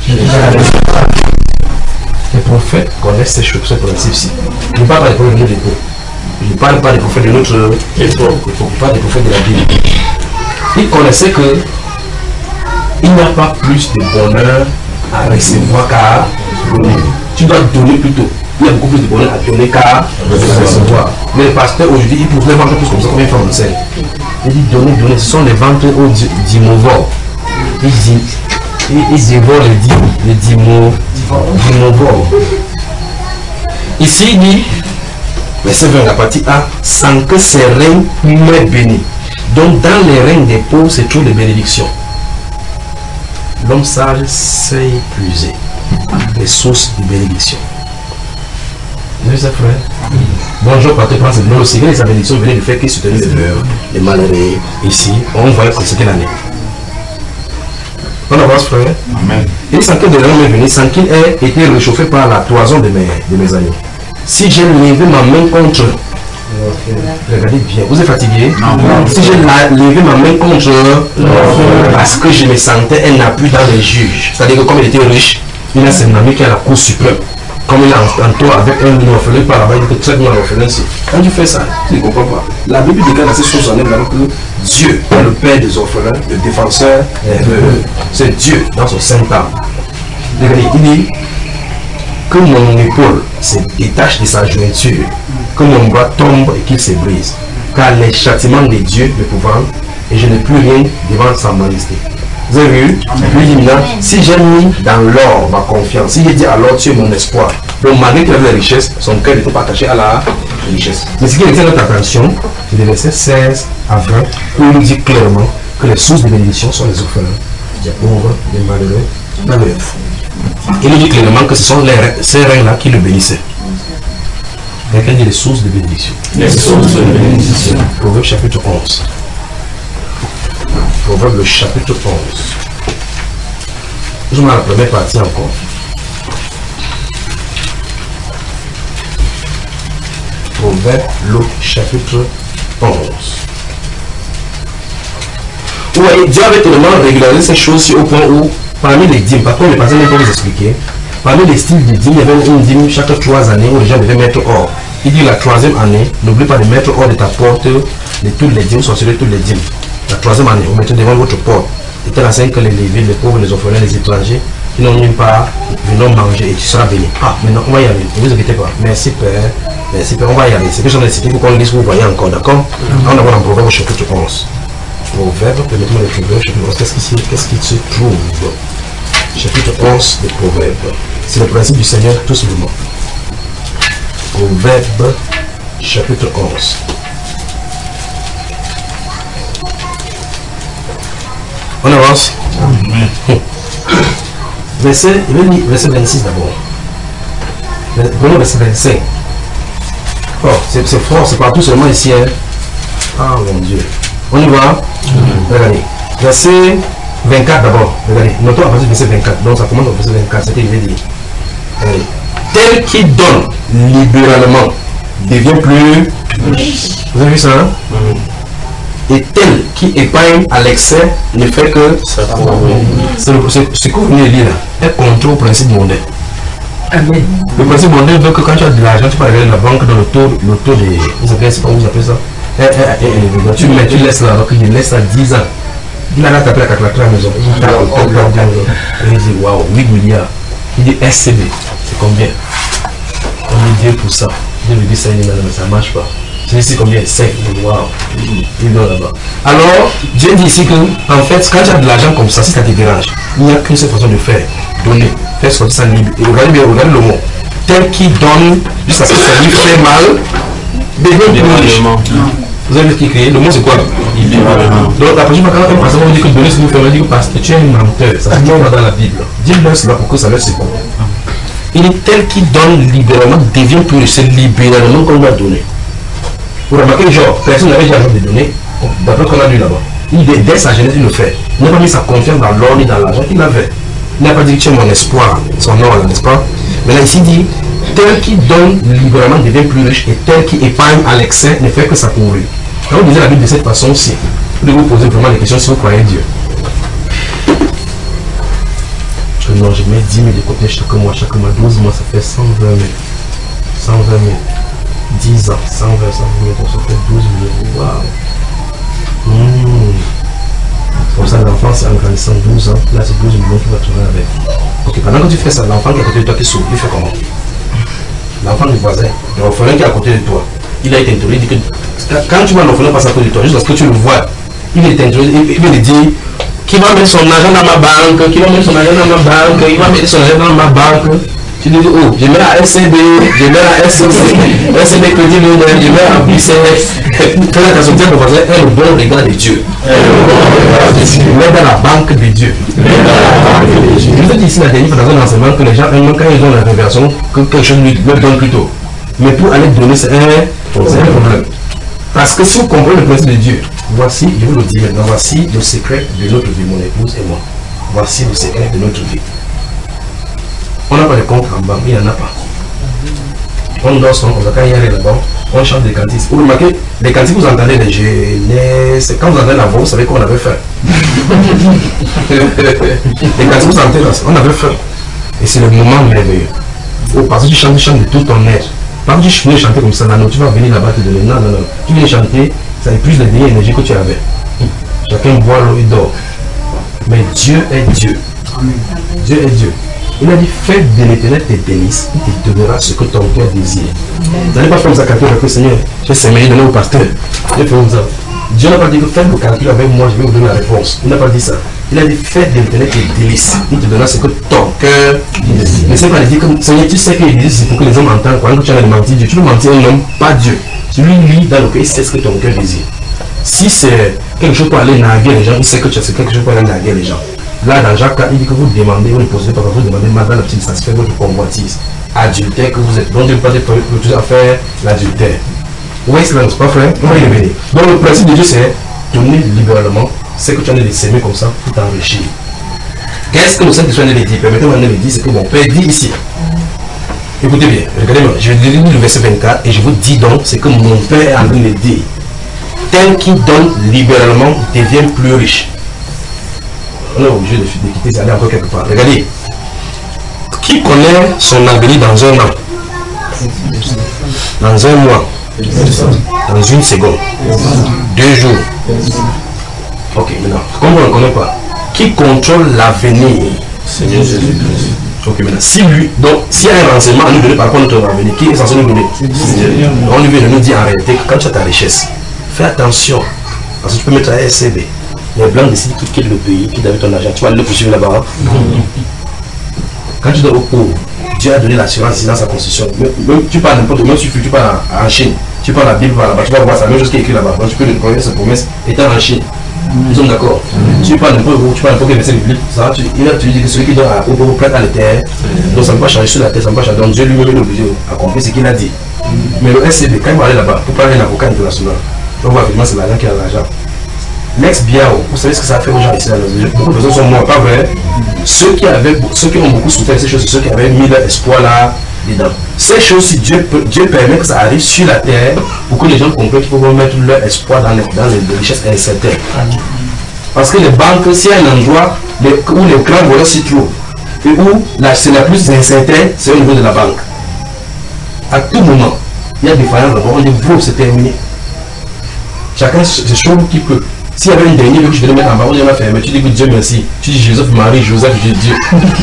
Les prophètes connaissent ces choses, ce principe-ci. Je ne parle pas des prophètes de notre époque. Je ne parle pas des prophètes de notre époque. Je ne parle pas des prophètes de la Bible. Ils connaissaient que il n'y a pas plus de bonheur à recevoir qu'à donner. Tu dois donner plutôt. Il y a beaucoup plus de bonheur à donner qu'à recevoir. Mais les pasteurs aujourd'hui, ils pouvaient vendre plus comme ça, combien ils font le sel. Ils disent donner, donner. Ce sont les ventes aux dimovores. Ils disent. Ils dévorent les dix, les dix mots, dix mots. Ici, il dit, verset vingt, la partie A, sans que ses reins m'aient béni. Donc, dans les reins des pauvres, c'est toujours des bénédictions. L'homme sage sait épuiser les sources de bénédiction. Vous avez vu ça, frère? Bonjour, Patrick, prends ce nom. Le secret de sa bénédiction venait du fait qu'il soutenait les veuves, les malheureux. Ici, on voit que c'est quelle année? On avance, frère. Amen. Et sans que de l'homme est venu, sans qu'il ait été réchauffé par la toison de mes, de mes amis. Si j'ai levé ma main contre eux, regardez bien, vous êtes fatigué? Non. Si j'ai levé ma main contre eux, parce que je me sentais un appui dans les juges, c'est-à-dire que comme il était riche, il a son ami qui est à la cour suprême. Comme il est en toi avec un orphelin par là-bas, il dit que traite-moi l'orphelin. Quand tu fais ça, tu ne comprends pas. La Bible dit dans ces choses en elle que Dieu est le père des orphelins, le défenseur des veuves. C'est Dieu dans son saint âme. Regardez, il dit que mon épaule se détache de sa jointure, que mon bras tombe et qu'il se brise. Car les châtiments de Dieu me couvrent et je n'ai plus rien devant sa majesté. Vous avez vu? Lui dit maintenant, si j'ai mis dans l'or ma confiance, si j'ai dit alors tu es mon espoir, Donc malgré qu'il avait la richesse, son cœur n'était pas attaché à la richesse. Mais ce qui retient notre attention, c'est les versets seize à vingt, où il nous dit clairement que les sources de bénédiction sont les orphelins, les pauvres, les malheureux, la veuve. Il nous dit clairement que ce sont les, ces reins-là qui le bénissaient. Quelqu'un dit les sources de bénédiction. Les sources de bénédiction. Proverbe chapitre onze. Proverbe le chapitre onze. Je m'en la première partie encore. Proverbe le chapitre onze. Vous voyez, Dieu avait tellement régularisé ces choses au point où, parmi les dîmes, par contre, les personnes ne peuvent vous expliquer, parmi les styles de dîmes, il y avait une dîme chaque trois années où les gens devaient mettre or. Il dit la troisième année, n'oublie pas de mettre hors de ta porte de toutes les dîmes, sorcelleries, toutes les dîmes. La troisième année, vous mettez devant votre porte. C'était la scène que les lévites, les pauvres, les orphelins, les étrangers, qui n'ont même pas, venons manger et tu seras béni. Ah, maintenant on va y aller, ne vous inquiétez pas. Merci Père, merci Père, on va y aller. C'est que j'en ai cité pour qu'on dise que vous voyez encore, d'accord? On va voir dans Proverbe chapitre onze. Proverbe, permettez-moi de Proverbe chapitre onze. Qu'est-ce qui, qu'est-ce qui se trouve? Chapitre onze de Proverbe. C'est le principe du Seigneur tout simplement. Proverbe chapitre onze. On avance. Verset, verset vingt-six d'abord. Prenons verset vingt-cinq. Oh, c'est fort, c'est partout seulement ici. Hein. Ah mon Dieu. On y va. Regardez. Verset vingt-quatre d'abord. Regardez. Notons à partir du verset vingt-quatre. Donc ça commence au verset vingt-quatre. C'est ce qu'il veut dire. Regardez. Tel qui donne libéralement devient plus riche. Vous avez vu ça, hein? Mm-hmm. Et tel qui épargne à l'excès ne fait que ça. C'est ce que vous venez de dire là. Est contre au principe mondain. Amen. Le principe mondain veut que quand tu as de l'argent, tu peux aller à la banque dans le taux, le taux de. Vous appelez, c'est pas vous appelez ça. Eh, eh, eh, tu mets, tu laisses là, donc il laisse à dix ans. Il a tapé la calculatrice à la maison. Il dit waouh, huit milliards. Il dit S C B. C'est combien? On dit Dieu pour ça. Dieu lui dit ça, il dit mais ça ne marche pas. Je dis combien? cinq. Waouh. Il doit là-bas. Alors, Dieu dit ici que, en fait, quand tu as de l'argent comme ça, si ça te dérange, il n'y a qu'une seule façon de faire. Donner. Faire sortir ça libre. Et regardez bien, regardez le mot. Tel qui donne jusqu'à ce que ça lui fait mal, devient plus riche. Vous avez vu ce qu'il crée? Le mot c'est quoi? Donc la prochaine fois quand un pasteur vous dit que donner ce que vous faites, on dit que parce que tu es un menteur. Ça se trouve dans la Bible. Dis-leur cela pour que ça leur c'est bon. Il est tel qui donne libéralement devient plus riche. C'est libéralement qu'on doit donner. Vous remarquez, genre, personne n'avait jamais de donner, d'après qu'on a lu là-bas. Il, dès sa jeunesse, il le fait. Il n'a pas mis sa confiance dans l'or ni dans l'argent qu'il avait. Il n'a pas dit que tu es mon espoir, son or là, n'est-ce pas? Mais là, ici, il dit, tel qui donne libéralement devient plus riche et tel qui épargne à l'excès ne fait que ça pourrir. Quand vous lisez la Bible de cette façon aussi, vous devez vous poser vraiment des questions si vous croyez Dieu. Non, je mets dix mille de côté chaque mois, chaque mois, douze mois, ça fait cent vingt mille. cent vingt mille. dix ans, cent vingt, cent vingt, ça fait douze millions. Waouh! Mmh. Comme ça, l'enfant, c'est en grandissant douze ans. Là, c'est douze millions qui va tourner avec. Ok, pendant que tu fais ça, l'enfant qui est à côté de toi qui souffre, il fait comment? L'enfant du voisin, l'orphelin qui est à côté de toi, il a été introduit. Il dit que quand tu vois l'orphelin passer à côté de toi, juste parce que tu le vois, il est introduit, il vient de dire qu'il va mettre son argent dans ma banque, qu'il va mettre son argent dans ma banque, il va mettre son argent dans ma banque. Tu dis, oh, je mets à S C B, je mets à S C B, S C B Crédit Mutuel, je mets à B C F. Quand la société de voisin est le bon regard de Dieu. Je mets dans la banque de Dieu. Je vous ai dit ici la dernière fois dans un enseignement que les gens aiment quand ils ont la révélation que quelque chose leur donne plus tôt. Mais pour aller donner, c'est un problème. Parce que si vous comprenez le principe de Dieu, voici, je vous le dis maintenant, voici le secret de notre vie, mon épouse et moi. Voici le secret de notre vie. On n'a pas de compte en banque, il n'y en a pas. On dort son compte, quand il y a les là-bas, on chante des cantiques. Vous remarquez, les cantiques, vous entendez les jeunesse, quand vous entendez la voix, vous savez qu'on avait faim. Les cantiques, vous entendez là, on avait faim. Et c'est le moment merveilleux. Oh, parce que tu chantes, tu chantes de tout ton être. Parce que tu viens chanter comme ça, là, non, tu vas venir là-bas te donner. Non, non, non. Tu viens chanter, ça épuise la dernière énergie que tu avais. Chacun boit l'eau et dort. Mais Dieu est Dieu. Dieu est Dieu. Il a dit, fais de l'Éternel tes délices, il te donnera ce que ton cœur désire. Vous n'allez pas faire ça calcul avec le Seigneur. Je sais, mais il donne au pasteur. Dieu fait comme ça. Dieu n'a pas dit que faites le calcul avec moi, je vais vous donner la réponse. Il n'a pas dit ça. Il a dit fais de l'éternel tes délices. Il te donnera ce que ton cœur désire. Mais c'est pas de dire comme Seigneur, tu sais qu'il existe, c'est pour que les hommes entendent. Quand tu as menti Dieu, tu veux mentir un homme, pas Dieu. Celui, lui, dans le cœur, il sait ce que ton cœur désire. Si c'est quelque chose pour aller narguer les gens, il sait que c'est quelque chose pour aller narguer les gens. Là, dans Jacques, il dit que vous demandez, vous ne posez pas, vous demandez mal dans la petite satisfaire votre convoitise. Adultère que vous êtes. Donc, il ne peut pas faire l'adultère. Vous voyez, c'est pas frère? On va y revenir. Donc, le principe de Dieu, c'est donner libéralement. C'est que tu en as de s'aimer comme ça pour t'enrichir. Qu'est-ce que le Saint-Esprit a dit? Permettez-moi de le dire, c'est que mon Père dit ici. Écoutez bien, regardez-moi, je vais lire le verset vingt-quatre et je vous dis donc ce que mon Père est en train de dire. Tel qui donne libéralement devient plus riche. On est obligé de, de quitter ça, aller encore quelque part. Regardez. Qui connaît son avenir dans un an? Dans un mois? Dans une seconde? Deux jours? Ok, maintenant, comme on ne le connaît pas, qui contrôle l'avenir? Seigneur Jésus-Christ. Ok, maintenant, si lui, donc, s'il y a un renseignement à nous donner par rapport à notre avenir, qui est censé nous donner? On lui veut nous dire en réalité que quand tu as ta richesse, fais attention, parce que tu peux mettre à S C B. Les blancs décident qui quitte le pays, qui donne ton argent, tu vas aller le poursuivre là-bas. Quand tu donnes aux pauvres, Dieu a donné l'assurance ici dans sa constitution. Même tu parles n'importe où, même si tu pars en Chine, tu parles la Bible là-bas, tu vas voir ça, même chose qui est écrit là-bas. Donc tu peux le connaître cette promesse étant en Chine. Nous sommes d'accord. Tu parles n'importe où, tu parles n'importe quel verset biblique, ça, tu, il a tu dis que celui qui donne aux pauvres prête à la terre. Donc ça ne peut pas changer sur la terre, ça ne peut pas changer. Donc Dieu lui-même est obligé d'accomplir ce qu'il a dit. Mais le S C B, quand il va aller là-bas, pour parler d'un avocat international, on voit effectivement c'est l'argent qui a l'argent. L'ex-Biao, vous savez ce que ça a fait aux gens ici dans le beaucoup de personnes sont morts, pas vrai? Ceux qui, avaient, ceux qui ont beaucoup souffert ces choses, c'est ceux qui avaient mis leur espoir là dedans. Ces choses, si Dieu, peut, Dieu permet que ça arrive sur la terre, pour que les gens comprennent qu'il faut mettre leur espoir dans les, dans les richesses incertaines. Parce que les banques, s'il y a un endroit les, où les grands voleurs s'y trouvent, et où c'est la plus incertaine, c'est au niveau de la banque. À tout moment, il y a des faillances là-bas, on dit, vous, c'est terminé. Chacun se chauffe qui peut. S'il y avait une dernière que je devais mettre en bas, on va faire, mais tu dis que Dieu merci. Tu dis Joseph, Marie, Joseph, je dis Dieu.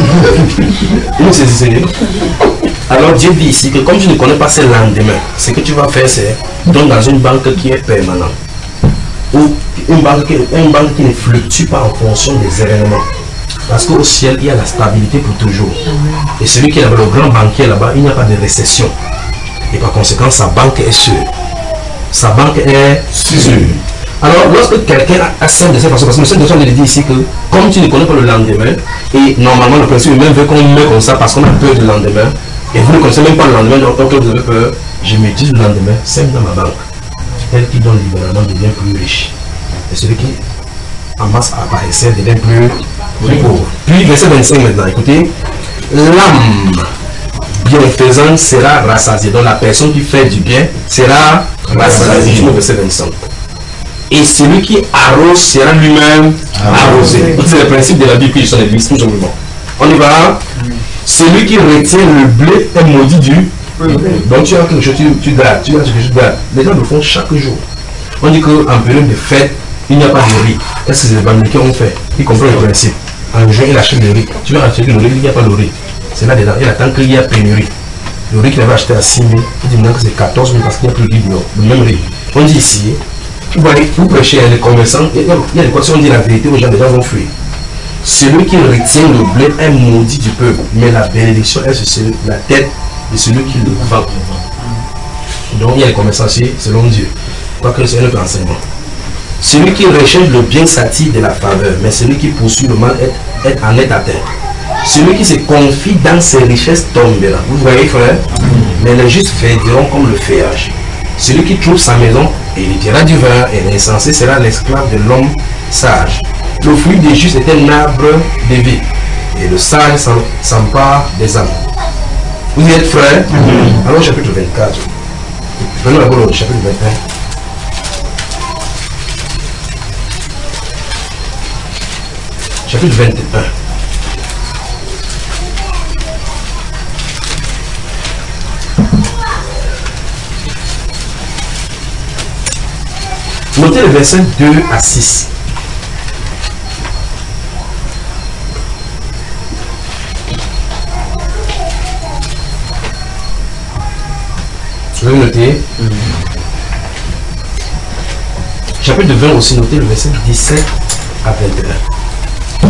Vous saisissez. Alors Dieu dit ici que comme tu ne connais pas ce lendemain, ce que tu vas faire, c'est donc dans une banque qui est permanente. Ou une banque, qui, une banque qui ne fluctue pas en fonction des événements. Parce qu'au ciel, il y a la stabilité pour toujours. Et celui qui est là-bas, le grand banquier là-bas, il n'y a pas de récession. Et par conséquent, sa banque est sûre. Sa banque est sûre. Alors, lorsque quelqu'un a cinq de cette façon, parce que le Seigneur nous dit ici que, comme tu ne connais pas le lendemain, et normalement le principe même veut qu'on met comme ça parce qu'on a peur du lendemain, et vous ne connaissez même pas le lendemain, donc quand vous avez peur, je me dis le lendemain, c'est dans ma banque. Elle qui donne libéralement devient plus riche. Et celui qui amasse à apparaître devient plus, plus pauvre. Puis, verset vingt-cinq maintenant, écoutez, l'âme bienfaisante sera rassasiée. Donc la personne qui fait du bien sera rassasiée. Verset vingt-cinq. Et celui qui arrose sera lui-même arrosé. C'est le principe de la Bible qui est sur l'église, tout simplement. On y va. Celui qui retient le blé est maudit du. Donc tu as quelque chose, tu, tu grattes, tu as quelque chose, tu grattes. Les gens le font chaque jour. On dit qu'en période de fête, il n'y a pas de riz. Qu'est-ce que les Bamilés ont fait? Ils comprennent le principe. En juin, il achète le riz. Tu vas acheter le riz, il n'y a pas de riz. C'est là dedans. Il attend qu'il y ait pénurie. Le riz qu'il avait acheté à six mille, il dit maintenant que c'est quatorze mille parce qu'il n'y a plus de riz dehors. Le même riz. On dit ici. Vous voyez, vous prêchez les commerçants, il y a des fois, si on dit la vérité aux gens, les gens vont fuir. Celui qui retient le blé est maudit du peuple, mais la bénédiction est sur la tête de celui qui le vend. Donc il y a les commerçants selon Dieu. Quoique c'est un autre enseignement. Celui qui recherche le bien s'attire de la faveur, mais celui qui poursuit le mal est, est en est atteint. Celui qui se confie dans ses richesses tombera. Vous voyez, frère? Mais les justes verdiront comme le feuillage. Celui qui trouve sa maison héritera du vin, et l'insensé sera l'esclave de l'homme sage. Le fruit des justes est un arbre de vie, et le sage s'empare des âmes. Vous y êtes frères? Mm-hmm. Alors chapitre vingt-quatre. Prenons d'abord le chapitre vingt et un. Chapitre vingt et un. Notez le verset deux à six. Vous avez noté? Mm-hmm. Chapitre vingt aussi, notez le verset dix-sept à vingt et un.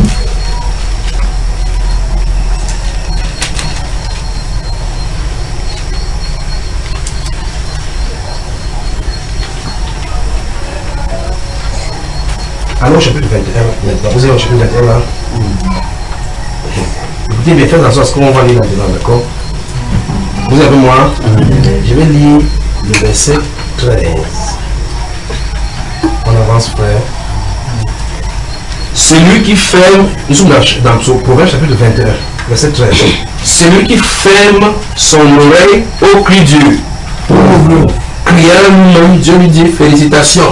Allons au chapitre vingt et un maintenant. Vous avez au chapitre vingt et un là. Écoutez bien, faites attention à ce qu'on va lire là-dedans, d'accord? Vous avez moi, je vais lire le verset treize. On avance, frère. Celui qui ferme, nous sommes dans, dans le Proverbe chapitre vingt et un, verset treize. Celui qui ferme son oreille au cri Dieu, criant lui-même, Dieu lui dit félicitations.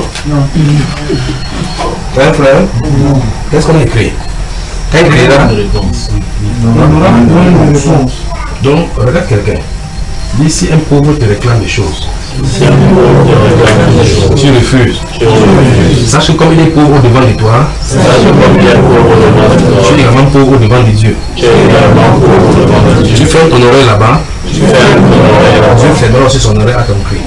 Frère, frère, qu'est-ce qu'on a écrit? Quand il écrit là, donc regarde quelqu'un. Dis si un pauvre te réclame des choses. Tu refuses. Sache que comme il est pauvre devant de toi, tu es également pauvre devant de Dieu. Tu fermes ton oreille là-bas. Dieu fermera aussi son oreille à ton cri.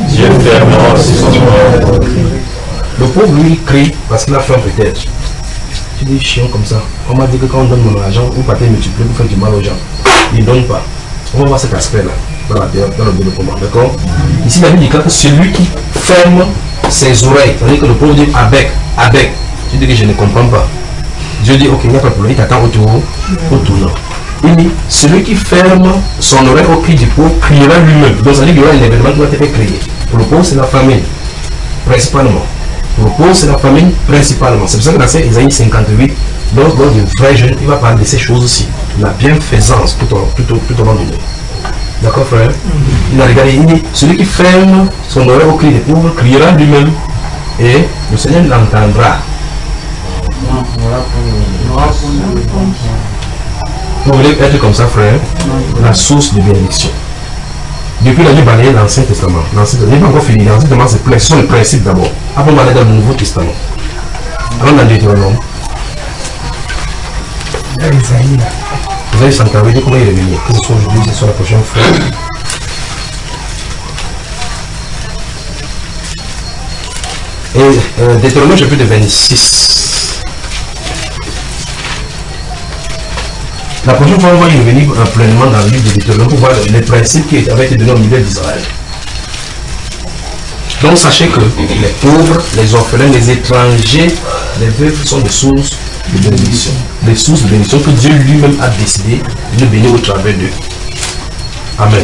Le pauvre lui crie parce qu'il a faim peut-être. Tu dis chiant comme ça. On m'a dit que quand on donne mon argent, vous partez multiplier pour faire du mal aux gens. Il ne donne pas. On va voir cet aspect-là dans, la, dans le développement. D'accord? Ici, la Bible dit que celui qui ferme ses oreilles, c'est-à-dire que le pauvre dit avec, avec. Tu dis que je ne comprends pas. Dieu dit ok, il n'y a pas de problème, il t'attend autour, au tournant. Il dit celui qui ferme son oreille au cri du pauvre criera lui-même. Donc, ça veut dire qu'il y aura un événement qui va te faire crier. Pour le pauvre, c'est la famine, principalement. Pour le pauvre, c'est la famine, principalement. C'est pour ça que dans Isaïe cinquante-huit, donc, dans le vrai jeune, il va parler de ces choses aussi. La bienfaisance tout au, tout au, tout au long du monde. D'accord, frère? Il a regardé, il dit celui qui ferme son oreille au cri des pauvres criera lui-même et le Seigneur l'entendra. Vous voulez être comme ça, frère? La source de bénédiction. Depuis la nuit balayée l'Ancien Testament. L'Ancien Testament n'est pas encore fini. L'Ancien Testament, c'est plein. Ce sont les principes d'abord. Après, on va aller dans le Nouveau Testament. Allons dans Deutéronome. Vous avez cinquante, vous dites comment il est venu. Que ce soit aujourd'hui, que ce soit la prochaine fois. Et euh, Deutéronome chapitre vingt-six. La prochaine fois, on va y revenir euh, pleinement dans le livre de Deutéronome pour voir les principes qui avaient été donnés au niveau d'Israël. Donc sachez que les pauvres, les orphelins, les étrangers, les veuves sont des sources de bénédiction. Des sources de bénédiction que Dieu lui-même a décidé de bénir au travers d'eux. Amen.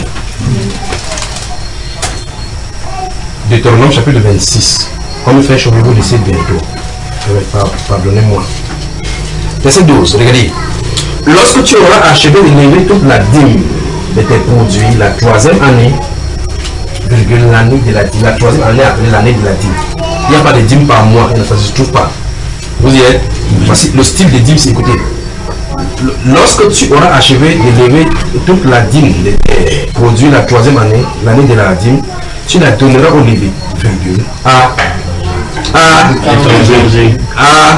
Deutéronome chapitre vingt-six. Comme il fait chaud, je vais vous laisser bientôt. Pardonnez-moi. Verset douze, regardez. Lorsque tu auras achevé de lever toute la dîme de tes produits, la troisième année, l'année de la dîme, la troisième année après l'année de la dîme. Il n'y a pas de dîme par mois, ça ne se trouve pas. Vous y êtes? Voici le style de dîme, c'est écoutez. Lorsque tu auras achevé de lever toute la dîme de tes produits, la troisième année, l'année de la dîme, tu la donneras au Lévite, à à à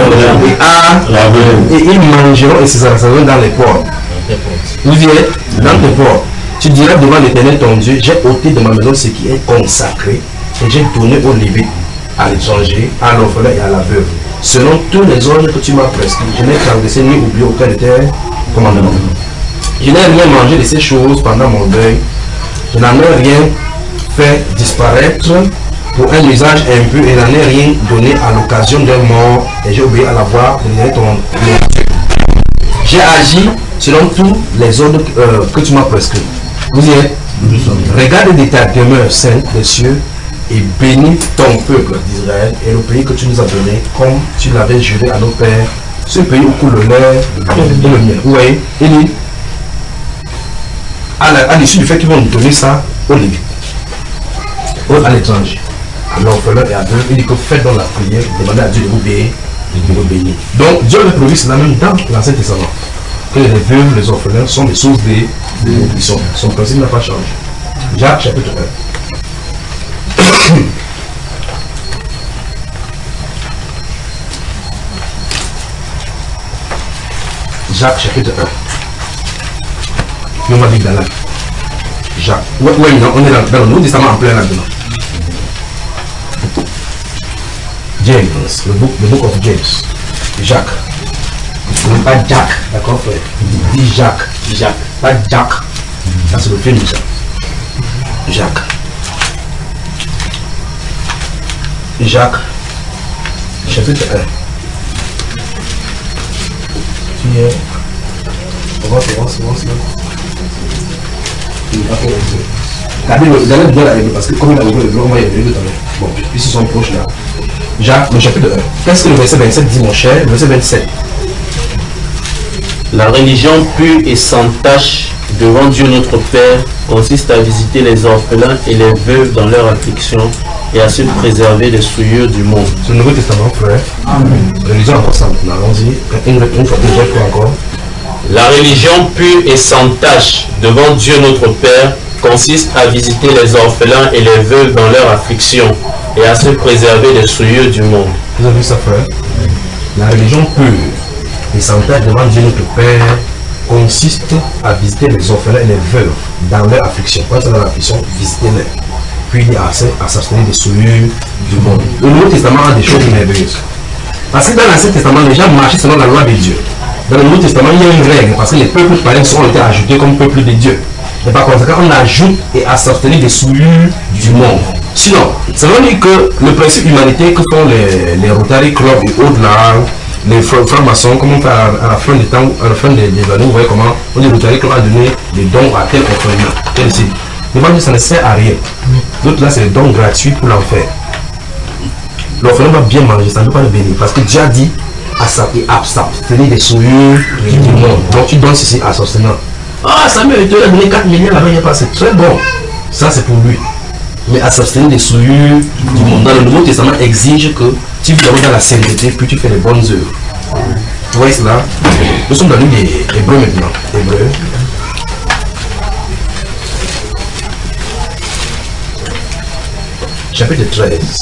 et ils mangeront et se rassemblent dans les ports. Vous y êtes? Dans tes ports. Tu diras devant l'Éternel ton Dieu, j'ai ôté de ma maison ce qui est consacré et j'ai donné au Lévite, à l'étranger, à l'orphelin et à la veuve. Selon tous les ordres que tu m'as prescrits, je n'ai transgressé ni oublié aucun de tes commandements. Je n'ai rien mangé de ces choses pendant mon deuil. Je n'en ai rien fait disparaître pour un usage impur et n'en ai rien donné à l'occasion d'un mort et j'ai obéi à la voix de ton Dieu. J'ai agi selon tous les ordres euh, que tu m'as prescrits. Vous y êtes? Regarde de ta demeure sainte des cieux et bénis ton peuple d'Israël et le pays que tu nous as donné comme tu l'avais juré à nos pères, ce pays où coule le lait et le miel. Vous voyez? Il dit à l'issue du fait qu'ils vont nous donner ça aux Lévites, à l'étranger, à l'orphelin et à deux, il dit que faites dans la prière, demandez à Dieu de vous bénir, de vous bénir. Donc Dieu avait prévu cela même dans l'Ancien Testament, que les veuves, les orphelins sont des sources de bénédiction. Son principe n'a pas changé. Jacques chapitre un. Jacques chapitre un. Et on va lire dans là. Jacques. Oui, ouais, non, on est dans, dans le Nouveau Testament en plein là-dedans. James, le book, le book of James. Jacques. Non pas Jack, d'accord frère. Il dit Jacques. Jacques. Pas Jack. Ça c'est le film ça. Jacques. Jacques. Chapitre un. Tu es. On va, on va, on va, parce que comme il a ouvert le blanc, on va y aller tout à l'heure. Bon, puisqu'ils sont proches là. Jacques, le chapitre un. Qu'est-ce que le verset vingt-sept dit, mon cher? Le verset vingt-sept. La religion pure et sans tache devant Dieu notre Père consiste à visiter les orphelins et les veuves dans leur affliction et à se préserver des souillures du monde. C'est le Nouveau Testament, frère. Amen. Religion encore ça maintenant. Allons-y. Une, une fois, déjà, quoi encore? La religion pure et sans tache devant Dieu notre Père consiste à visiter les orphelins et les veuves dans leur affliction et à se préserver des souillures du monde. Vous avez vu ça, frère? La religion pure et sans tache devant Dieu notre Père consiste à visiter les orphelins et les veuves dans leur affliction. Quand c'est dans l'affliction, visitez-les. Puis il y a à s'abstenir des souillures du monde. Le Nouveau Testament a des choses merveilleuses. Parce que dans l'Ancien Testament, les gens marchaient selon la loi de Dieu. Dans le Nouveau Testament, il y a une règle, parce que les peuples païens ont été ajoutés comme peuple de Dieu. Et par conséquent, on ajoute et à s'abstenir des souillures du monde. Sinon, ça veut dire que le principe humanitaire que font les, les Rotary Club et autres là, les francs-maçons, comment on fait à, à la fin des temps, à la fin des, des années, vous voyez comment on dit Rotary Club a donné des dons à tel orphelinat, tel site. Devant Dieu, ça ne sert à rien. D'autres là, c'est des dons gratuits pour l'enfer. L'orphelin va bien manger, ça ne veut pas le bénir, parce que Dieu a dit à s'abstenir des souillures du monde. Donc tu donnes ceci à s'abstenir. Ah, Samuel, il te a donné quatre millions là-bas, il a passé. Très bon. Ça, c'est pour lui. Mais à s'abstenir des souillures du monde. Dans le Nouveau Testament exige que tu vis dans la sainteté, puis tu fais les bonnes œuvres. Vous voyez cela? Nous sommes dans le livre des Hébreux maintenant. Hébreux. Chapitre treize.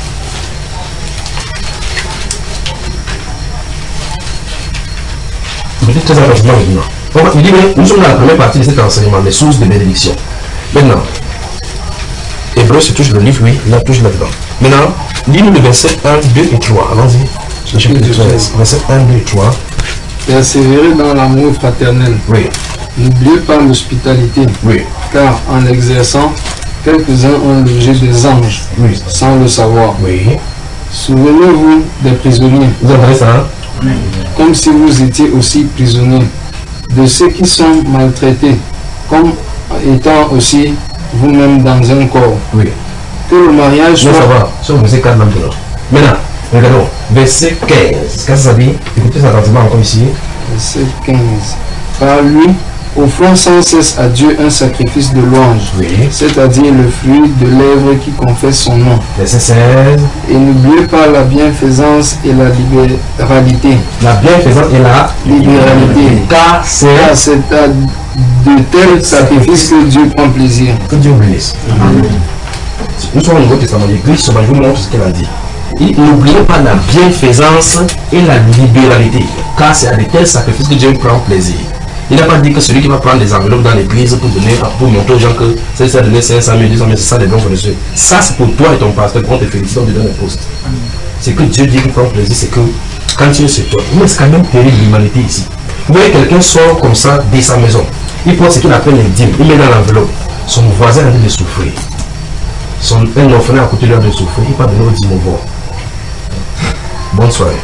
Je dis très important maintenant. On va, il dit, nous sommes dans la première partie de cet enseignement, les sources de bénédiction. Maintenant, Hébreu, c'est toujours le livre, oui, là, toujours là-dedans. Maintenant, lis-nous le verset un, deux et trois. Allons-y. Le chapitre treize, verset un, deux et trois. Persévérer dans l'amour fraternel. Oui. N'oubliez pas l'hospitalité. Oui. Car en l'exerçant, quelques-uns ont logé des anges, Oui. sans le savoir. Oui. Souvenez-vous des prisonniers. Vous entendez ça, hein? Comme si vous étiez aussi prisonniers, de ceux qui sont maltraités, comme étant aussi vous-même dans un corps. Oui. Que le mariage soit... Non, ça va. Sur le verset quatre maintenant. Maintenant, regardons. Verset quinze. Qu'est-ce que ça dit? Écoutez ça attentivement encore ici. Verset quinze. Par lui, offrons sans cesse à Dieu un sacrifice de louange, Oui. c'est-à-dire le fruit de lèvres qui confesse son nom. Verset seize. Et n'oubliez pas la bienfaisance et la libéralité. La bienfaisance et la Libéralité. Car c'est Car c'est à de tels sacrifices que Dieu prend plaisir. que Dieu vous bénisse. Nous sommes au Nouveau Testament. L'Église, je vous montre ce qu'elle a dit. Et n'oubliez pas la bienfaisance et la libéralité. Car c'est à de tels sacrifices que Dieu prend plaisir. Il n'a pas dit que celui qui va prendre des enveloppes dans l'église pour donner, pour montrer aux gens que c'est ça donner cinq cent mille, deux cent mille, c'est ça les dons pour Dieu. Ça c'est pour toi et ton pasteur, on te félicite, on te donne un poste. C'est que Dieu dit qu'il prend plaisir, c'est que quand tu es sur toi, mais c'est quand même terrible l'humanité ici. Vous voyez quelqu'un sort comme ça de sa maison, il prend ce qu'il appelle les dîmes, il met dans l'enveloppe. Son voisin a envie de souffrir. Son, un orphelin à côté de lui a de souffrir, il va donner au dîme au bord. Bonne soirée.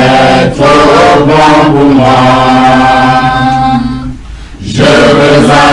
Être bon pour moi, je veux